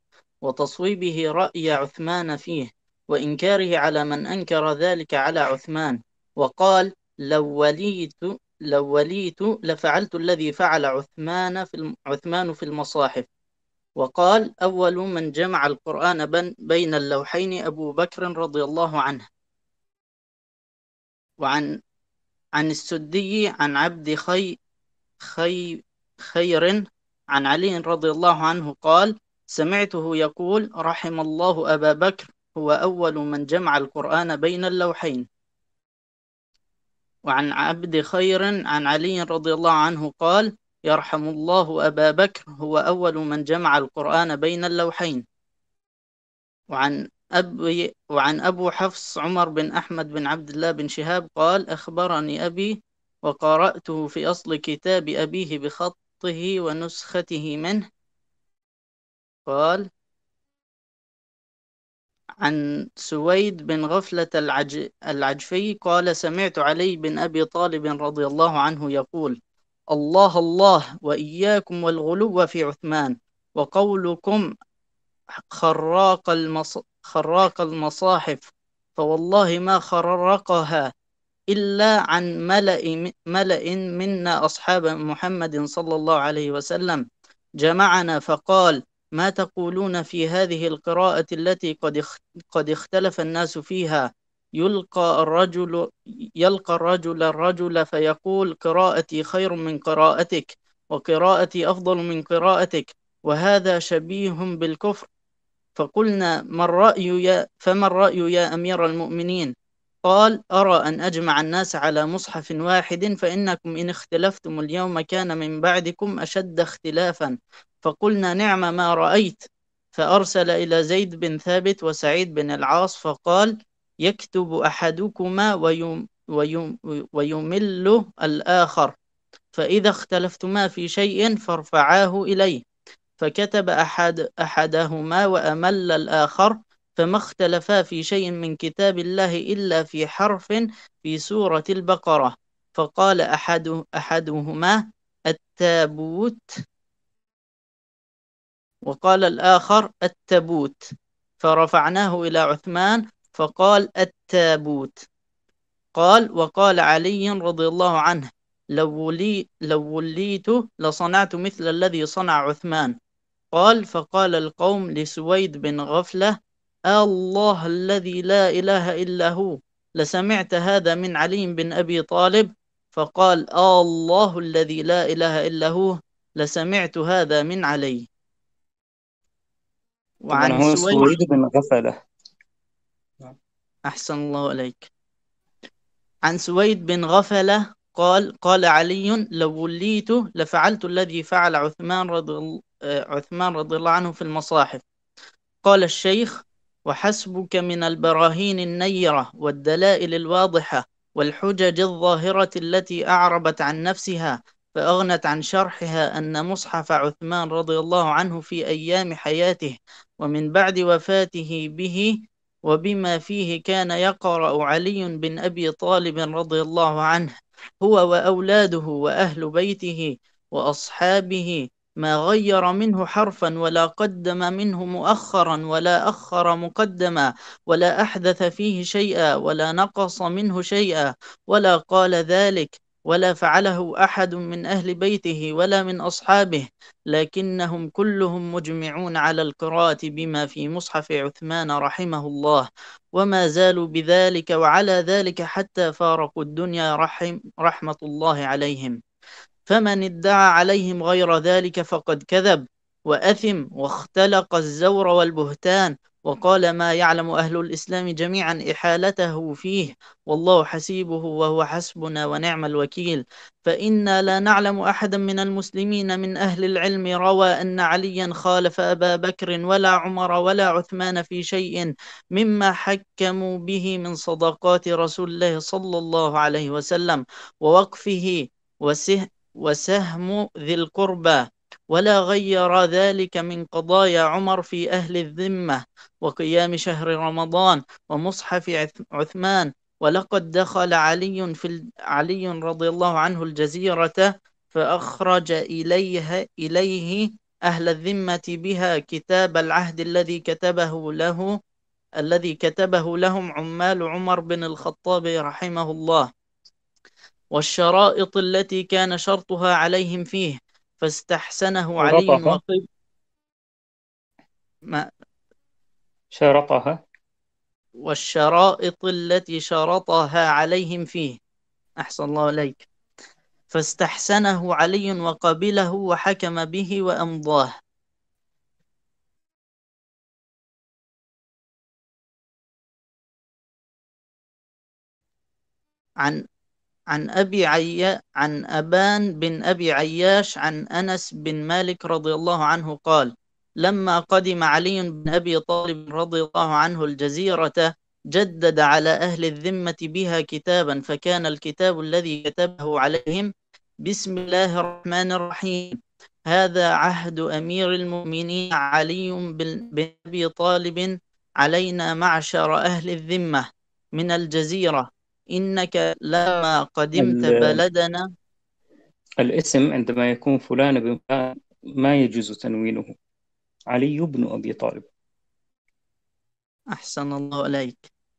وتصويبه رأي عثمان فيه، وإنكاره على من أنكر ذلك على عثمان، وقال لو وليت لو وليت لفعلت الذي فعل عثمان في الم- عثمان في المصاحف. وقال أول من جمع القرآن بن- بين اللوحين أبو بكر رضي الله عنه. وعن عن السدي عن عبد خي خي خير عن علي رضي الله عنه قال سمعته يقول رحم الله أبا بكر هو أول من جمع القرآن بين اللوحين. وعن عبد خير عن علي رضي الله عنه قال يرحم الله أبا بكر هو أول من جمع القرآن بين اللوحين. وعن أبي وعن أبو حفص عمر بن أحمد بن عبد الله بن شهاب قال أخبرني أبي وقرأته في أصل كتاب أبيه بخطه ونسخته منه. قال عن سويد بن غفلة العج... العجفي قال سمعت علي بن أبي طالب رضي الله عنه يقول الله الله وإياكم والغلو في عثمان وقولكم خراق, المص... خراق المصاحف فوالله ما خرقها إلا عن ملأ, ملأ منا أصحاب محمد صلى الله عليه وسلم جمعنا فقال ما تقولون في هذه القراءة التي قد قد اختلف الناس فيها يلقى الرجل يلقى الرجل الرجل فيقول قراءتي خير من قراءتك وقراءتي أفضل من قراءتك وهذا شبيه بالكفر. فقلنا ما الرأي يا فما الرأي يا أمير المؤمنين؟ قال أرى أن أجمع الناس على مصحف واحد فإنكم إن اختلفتم اليوم كان من بعدكم أشد اختلافا. فقلنا نعم ما رأيت. فأرسل إلى زيد بن ثابت وسعيد بن العاص فقال يكتب أحدكما ويم ويم ويمل الآخر فإذا اختلفتما في شيء فارفعاه إليه. فكتب أحد أحدهما وأمل الآخر فما اختلفا في شيء من كتاب الله إلا في حرف في سورة البقرة. فقال أحد أحدهما التابوت وقال الآخر التابوت فرفعناه إلى عثمان فقال التابوت. قال وقال علي رضي الله عنه لو ولي لو وليت لصنعت مثل الذي صنع عثمان. قال فقال القوم لسويد بن غفلة الله الذي لا إله إلا هو لسمعت هذا من علي بن أبي طالب؟ فقال الله الذي لا إله إلا هو لسمعت هذا من علي. طبعا وعن هو سويد سويد بن غفلة. أحسن الله عليك. عن سويد بن غفلة قال قال علي لو وليت لفعلت الذي فعل عثمان رضي عثمان رضي الله عنه في المصاحف. قال الشيخ وحسبك من البراهين النيرة والدلائل الواضحة والحجج الظاهرة التي أعربت عن نفسها فأغنت عن شرحها أن مصحف عثمان رضي الله عنه في أيام حياته ومن بعد وفاته به وبما فيه كان يقرأ علي بن أبي طالب رضي الله عنه هو وأولاده وأهل بيته وأصحابه ما غير منه حرفا ولا قدم منه مؤخرا ولا أخر مقدما ولا أحدث فيه شيئا ولا نقص منه شيئا ولا قال ذلك ولا فعله أحد من أهل بيته ولا من أصحابه لكنهم كلهم مجمعون على القراءة بما في مصحف عثمان رحمه الله وما زالوا بذلك وعلى ذلك حتى فارقوا الدنيا رحم رحمة الله عليهم. فمن ادعى عليهم غير ذلك فقد كذب وأثم واختلق الزور والبهتان وقال ما يعلم أهل الإسلام جميعا إحالته فيه والله حسيبه وهو حسبنا ونعم الوكيل. فإنا لا نعلم أحدا من المسلمين من أهل العلم روى أن عليا خالف أبا بكر ولا عمر ولا عثمان في شيء مما حكموا به من صدقات رسول الله صلى الله عليه وسلم ووقفه وسه وسهم ذي القربى ولا غير ذلك من قضايا عمر في أهل الذمة وقيام شهر رمضان ومصحف عثمان. ولقد دخل علي في ال... علي رضي الله عنه الجزيرة فأخرج إليه إليه أهل الذمة بها كتاب العهد الذي كتبه له الذي كتبه لهم عمال عمر بن الخطاب رحمه الله، والشرائط التي كان شرطها عليهم فيه، فاستحسنه علي شرطها وقب ما شرطها والشرائط التي شرطها عليهم فيه. أحسن الله إليك. فاستحسنه علي وقبله وحكم به وأمضاه. عن عن أبي عيا عن أبان بن أبي عياش عن أنس بن مالك رضي الله عنه قال: لما قدم علي بن أبي طالب رضي الله عنه الجزيرة جدد على أهل الذمة بها كتابا، فكان الكتاب الذي كتبه عليهم: بسم الله الرحمن الرحيم، هذا عهد أمير المؤمنين علي بن بن أبي طالب علينا معشر أهل الذمة من الجزيرة، إنك لما قدمت ال- بلدنا. الاسم عندما يكون فلان بن فلان ما يجوز تنوينه. علي بن أبي طالب. أحسن الله إليك.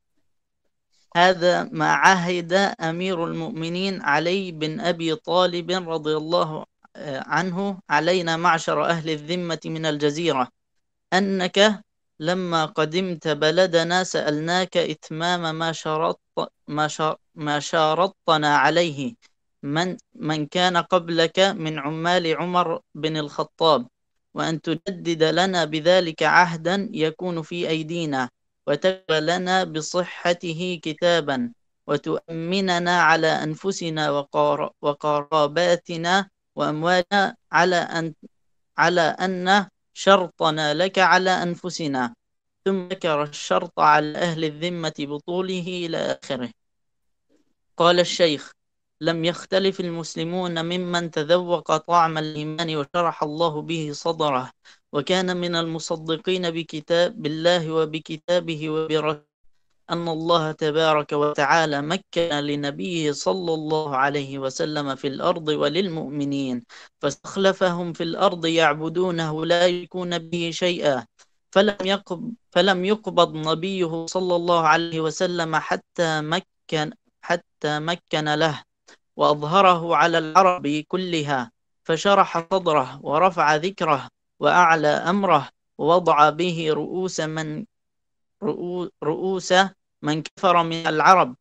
هذا ما عهد أمير المؤمنين علي بن أبي طالب رضي الله عنه علينا معشر أهل الذمة من الجزيرة، أنك لما قدمت بلدنا سألناك إتمام ما شرط ما شر ما شارطنا عليه من من كان قبلك من عمال عمر بن الخطاب، وأن تجدد لنا بذلك عهدا يكون في أيدينا، وتكتب لنا بصحته كتابا، وتؤمننا على أنفسنا وقار وقراباتنا وأموالنا، على أن على أن شرطنا لك على أنفسنا. ثم ذكر الشرط على أهل الذمة بطوله إلى آخره. قال الشيخ: لم يختلف المسلمون ممن تذوق طعم الإيمان وشرح الله به صدره، وكان من المصدقين بكتاب بالله وبكتابه وبرسوله، أن الله تبارك وتعالى مكن لنبيه صلى الله عليه وسلم في الأرض وللمؤمنين، فاستخلفهم في الأرض يعبدونه لا يشركون به شيئا، فلم يقبض, فلم يقبض نبيه صلى الله عليه وسلم حتى مكن, حتى مكن له وأظهره على العرب كلها، فشرح صدره ورفع ذكره وأعلى أمره، ووضع به رؤوس من رؤوس من كفر من العرب،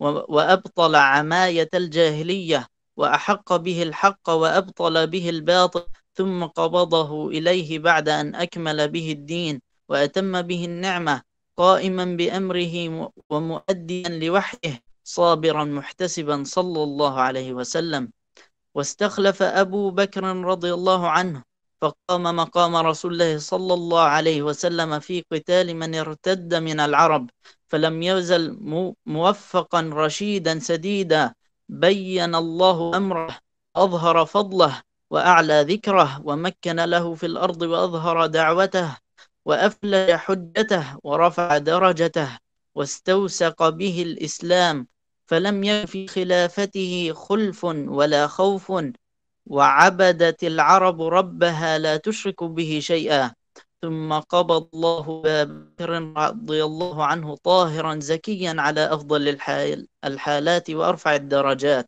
وأبطل عماية الجاهلية، وأحق به الحق وأبطل به الباطل، ثم قبضه إليه بعد أن أكمل به الدين وأتم به النعمة، قائما بأمره ومؤديا لوحيه، صابرا محتسبا صلى الله عليه وسلم. واستخلف أبو بكر رضي الله عنه، فقام مقام رسول الله صلى الله عليه وسلم في قتال من ارتد من العرب، فلم يزل موفقا رشيدا سديدا، بين الله أمره، أظهر فضله وأعلى ذكره، ومكن له في الأرض وأظهر دعوته، وأفلج حجته ورفع درجته، واستوسق به الإسلام، فلم يكن في خلافته خلف ولا خوف، وعبدت العرب ربها لا تشرك به شيئا. ثم قبض الله أبا بكر رضي الله عنه طاهرا زكيا على أفضل الحال الحالات وأرفع الدرجات.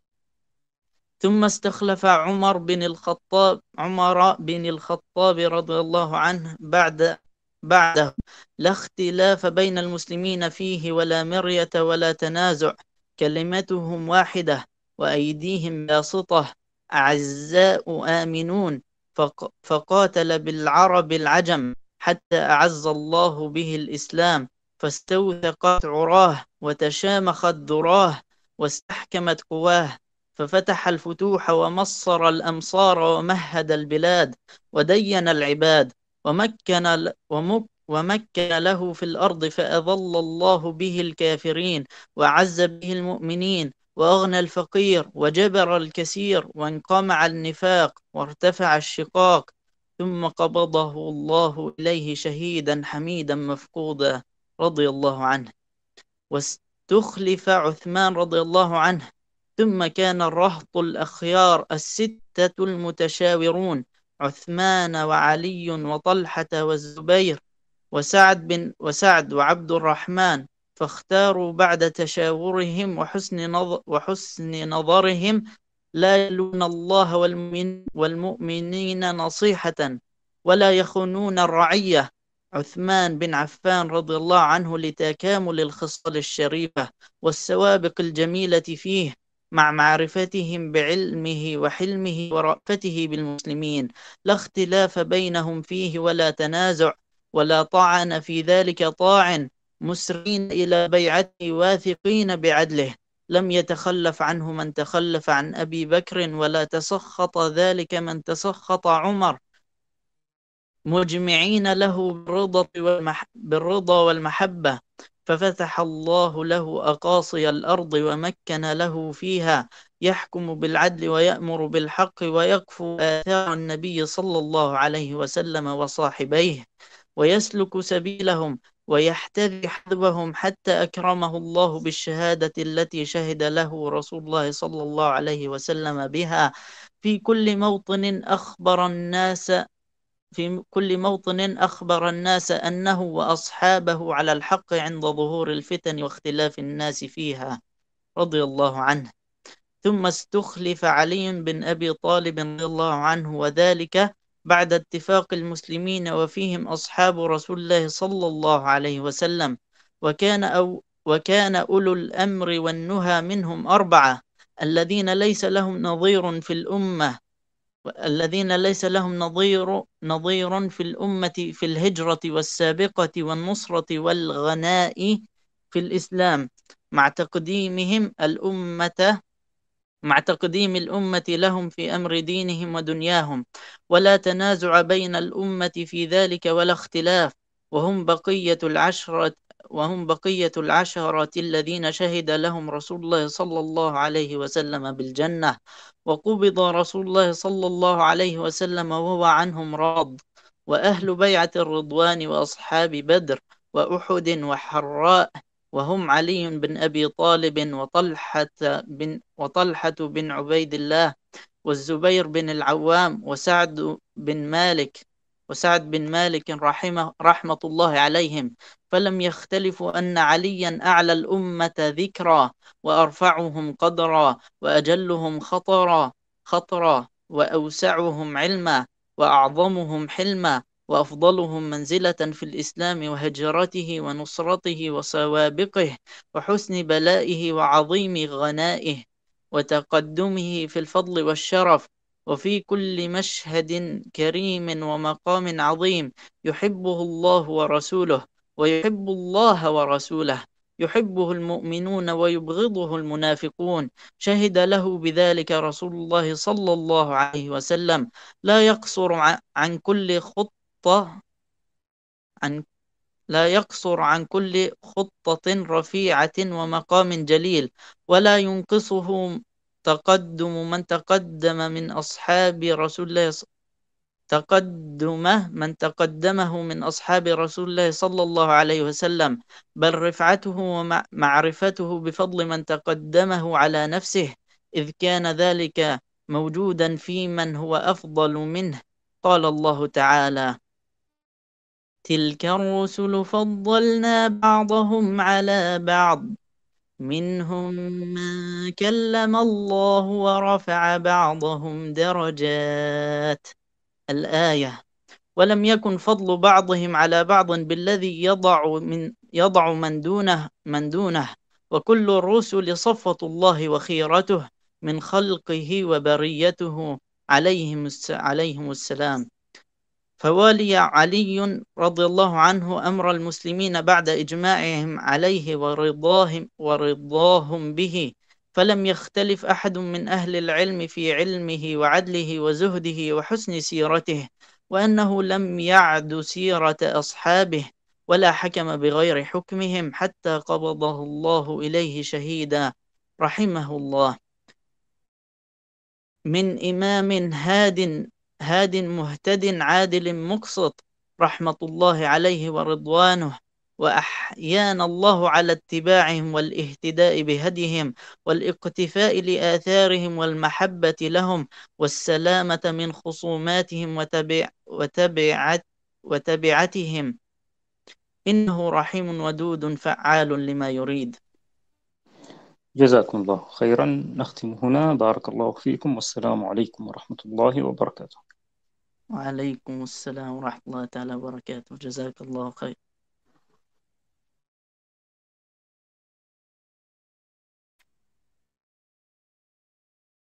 ثم استخلف عمر بن الخطاب عمر بن الخطاب رضي الله عنه بعد بعده، لا اختلاف بين المسلمين فيه ولا مرية ولا تنازع، كلمتهم واحدة وأيديهم باسطة، أعزاء آمنون، فق فقاتل بالعرب العجم حتى أعز الله به الإسلام، فاستوثقت عراه وتشامخت ذراه واستحكمت قواه، ففتح الفتوح ومصر الأمصار ومهد البلاد ودين العباد، ومكن ومكن له في الأرض، فأظل الله به الكافرين وعز به المؤمنين، وأغنى الفقير وجبر الكثير، وانقمع النفاق وارتفع الشقاق، ثم قبضه الله إليه شهيدا حميدا مفقودا رضي الله عنه. واستخلف عثمان رضي الله عنه، ثم كان الرهط الأخيار الستة المتشاورون: عثمان وعلي وطلحة والزبير وسعد بن وسعد وعبد الرحمن، فاختاروا بعد تشاورهم وحسن نظر وحسن نظرهم لا يلون الله والمؤمن والمؤمنين نصيحة ولا يخونون الرعية عثمان بن عفان رضي الله عنه لتكامل الخصال الشريفة والسوابق الجميلة فيه، مع معرفتهم بعلمه وحلمه ورأفته بالمسلمين، لا اختلاف بينهم فيه ولا تنازع ولا طعن في ذلك طاعن، مسرين إلى بيعته واثقين بعدله، لم يتخلف عنه من تخلف عن أبي بكر ولا تسخط ذلك من تسخط عمر، مجمعين له بالرضا والمح... بالرضا والمحبة، ففتح الله له أقاصي الأرض ومكن له فيها، يحكم بالعدل ويأمر بالحق ويقفو آثار النبي صلى الله عليه وسلم وصاحبيه ويسلك سبيلهم ويحتذي حذوهم، حتى أكرمه الله بالشهادة التي شهد له رسول الله صلى الله عليه وسلم بها في كل موطن أخبر الناس في كل موطن أخبر الناس أنه وأصحابه على الحق عند ظهور الفتن واختلاف الناس فيها رضي الله عنه. ثم استخلف علي بن أبي طالب رضي الله عنه، وذلك بعد اتفاق المسلمين وفيهم أصحاب رسول الله صلى الله عليه وسلم، وكان أو وكان أولو الأمر والنهى منهم أربعة الذين ليس لهم نظير في الأمة الذين ليس لهم نظير نظير في الأمة في الهجرة والسابقة والنصرة والغناء في الإسلام، مع تقديمهم الأمة مع تقديم الأمة لهم في أمر دينهم ودنياهم، ولا تنازع بين الأمة في ذلك ولا اختلاف، وهم بقية العشرة وهم بقية العشرة الذين شهد لهم رسول الله صلى الله عليه وسلم بالجنة، وقبض رسول الله صلى الله عليه وسلم وهو عنهم راض، وأهل بيعة الرضوان وأصحاب بدر وأحد وحراء، وهم علي بن أبي طالب وطلحة بن وطلحة بن عبيد الله والزبير بن العوام وسعد بن مالك وسعد بن مالك رحمه رحمة الله عليهم، فلم يختلفوا أن عليا أعلى الأمة ذكرا وأرفعهم قدرا وأجلهم خطرا خطرا وأوسعهم علما وأعظمهم حلما وأفضلهم منزلة في الإسلام وهجرته ونصرته وسوابقه وحسن بلائه وعظيم غنائه وتقدمه في الفضل والشرف، وفي كل مشهد كريم ومقام عظيم يحبه الله ورسوله ويحب الله ورسوله، يحبه المؤمنون ويبغضه المنافقون، شهد له بذلك رسول الله صلى الله عليه وسلم، لا يقصر عن كل خطة عن لا يقصر عن كل خطة رفيعة ومقام جليل، ولا ينقصه تقدم من تقدم من أصحاب رسول الله تقدمه من تقدمه من أصحاب رسول الله صلى الله عليه وسلم، بل رفعته ومعرفته بفضل من تقدمه على نفسه، إذ كان ذلك موجودا في من هو أفضل منه. قال الله تعالى: تلك الرسل فضلنا بعضهم على بعض منهم من كلم الله ورفع بعضهم درجات. الآية. ولم يكن فضل بعضهم على بعض بالذي يضع من يضع من دونه من دونه، وكل الرسل صفة الله وخيرته من خلقه وبريته عليهم عليهم السلام. فوالي علي رضي الله عنه أمر المسلمين بعد إجماعهم عليه ورضاهم ورضاهم به، فلم يختلف أحد من أهل العلم في علمه وعدله وزهده وحسن سيرته، وأنه لم يعد سيرة أصحابه ولا حكم بغير حكمهم حتى قبضه الله إليه شهيدا رحمه الله، من إمام هاد هاد مهتد عادل مقسط رحمة الله عليه ورضوانه، وأحيانا الله على اتباعهم والاهتداء بهديهم والاقتفاء لآثارهم والمحبة لهم والسلامة من خصوماتهم وتبع وتبعت وتبعتهم إنه رحيم ودود فعال لما يريد. جزاكم الله خيرا. نختم هنا. بارك الله فيكم، والسلام عليكم ورحمة الله وبركاته. وعليكم السلام ورحمة الله تعالى وبركاته. جزاك الله خير.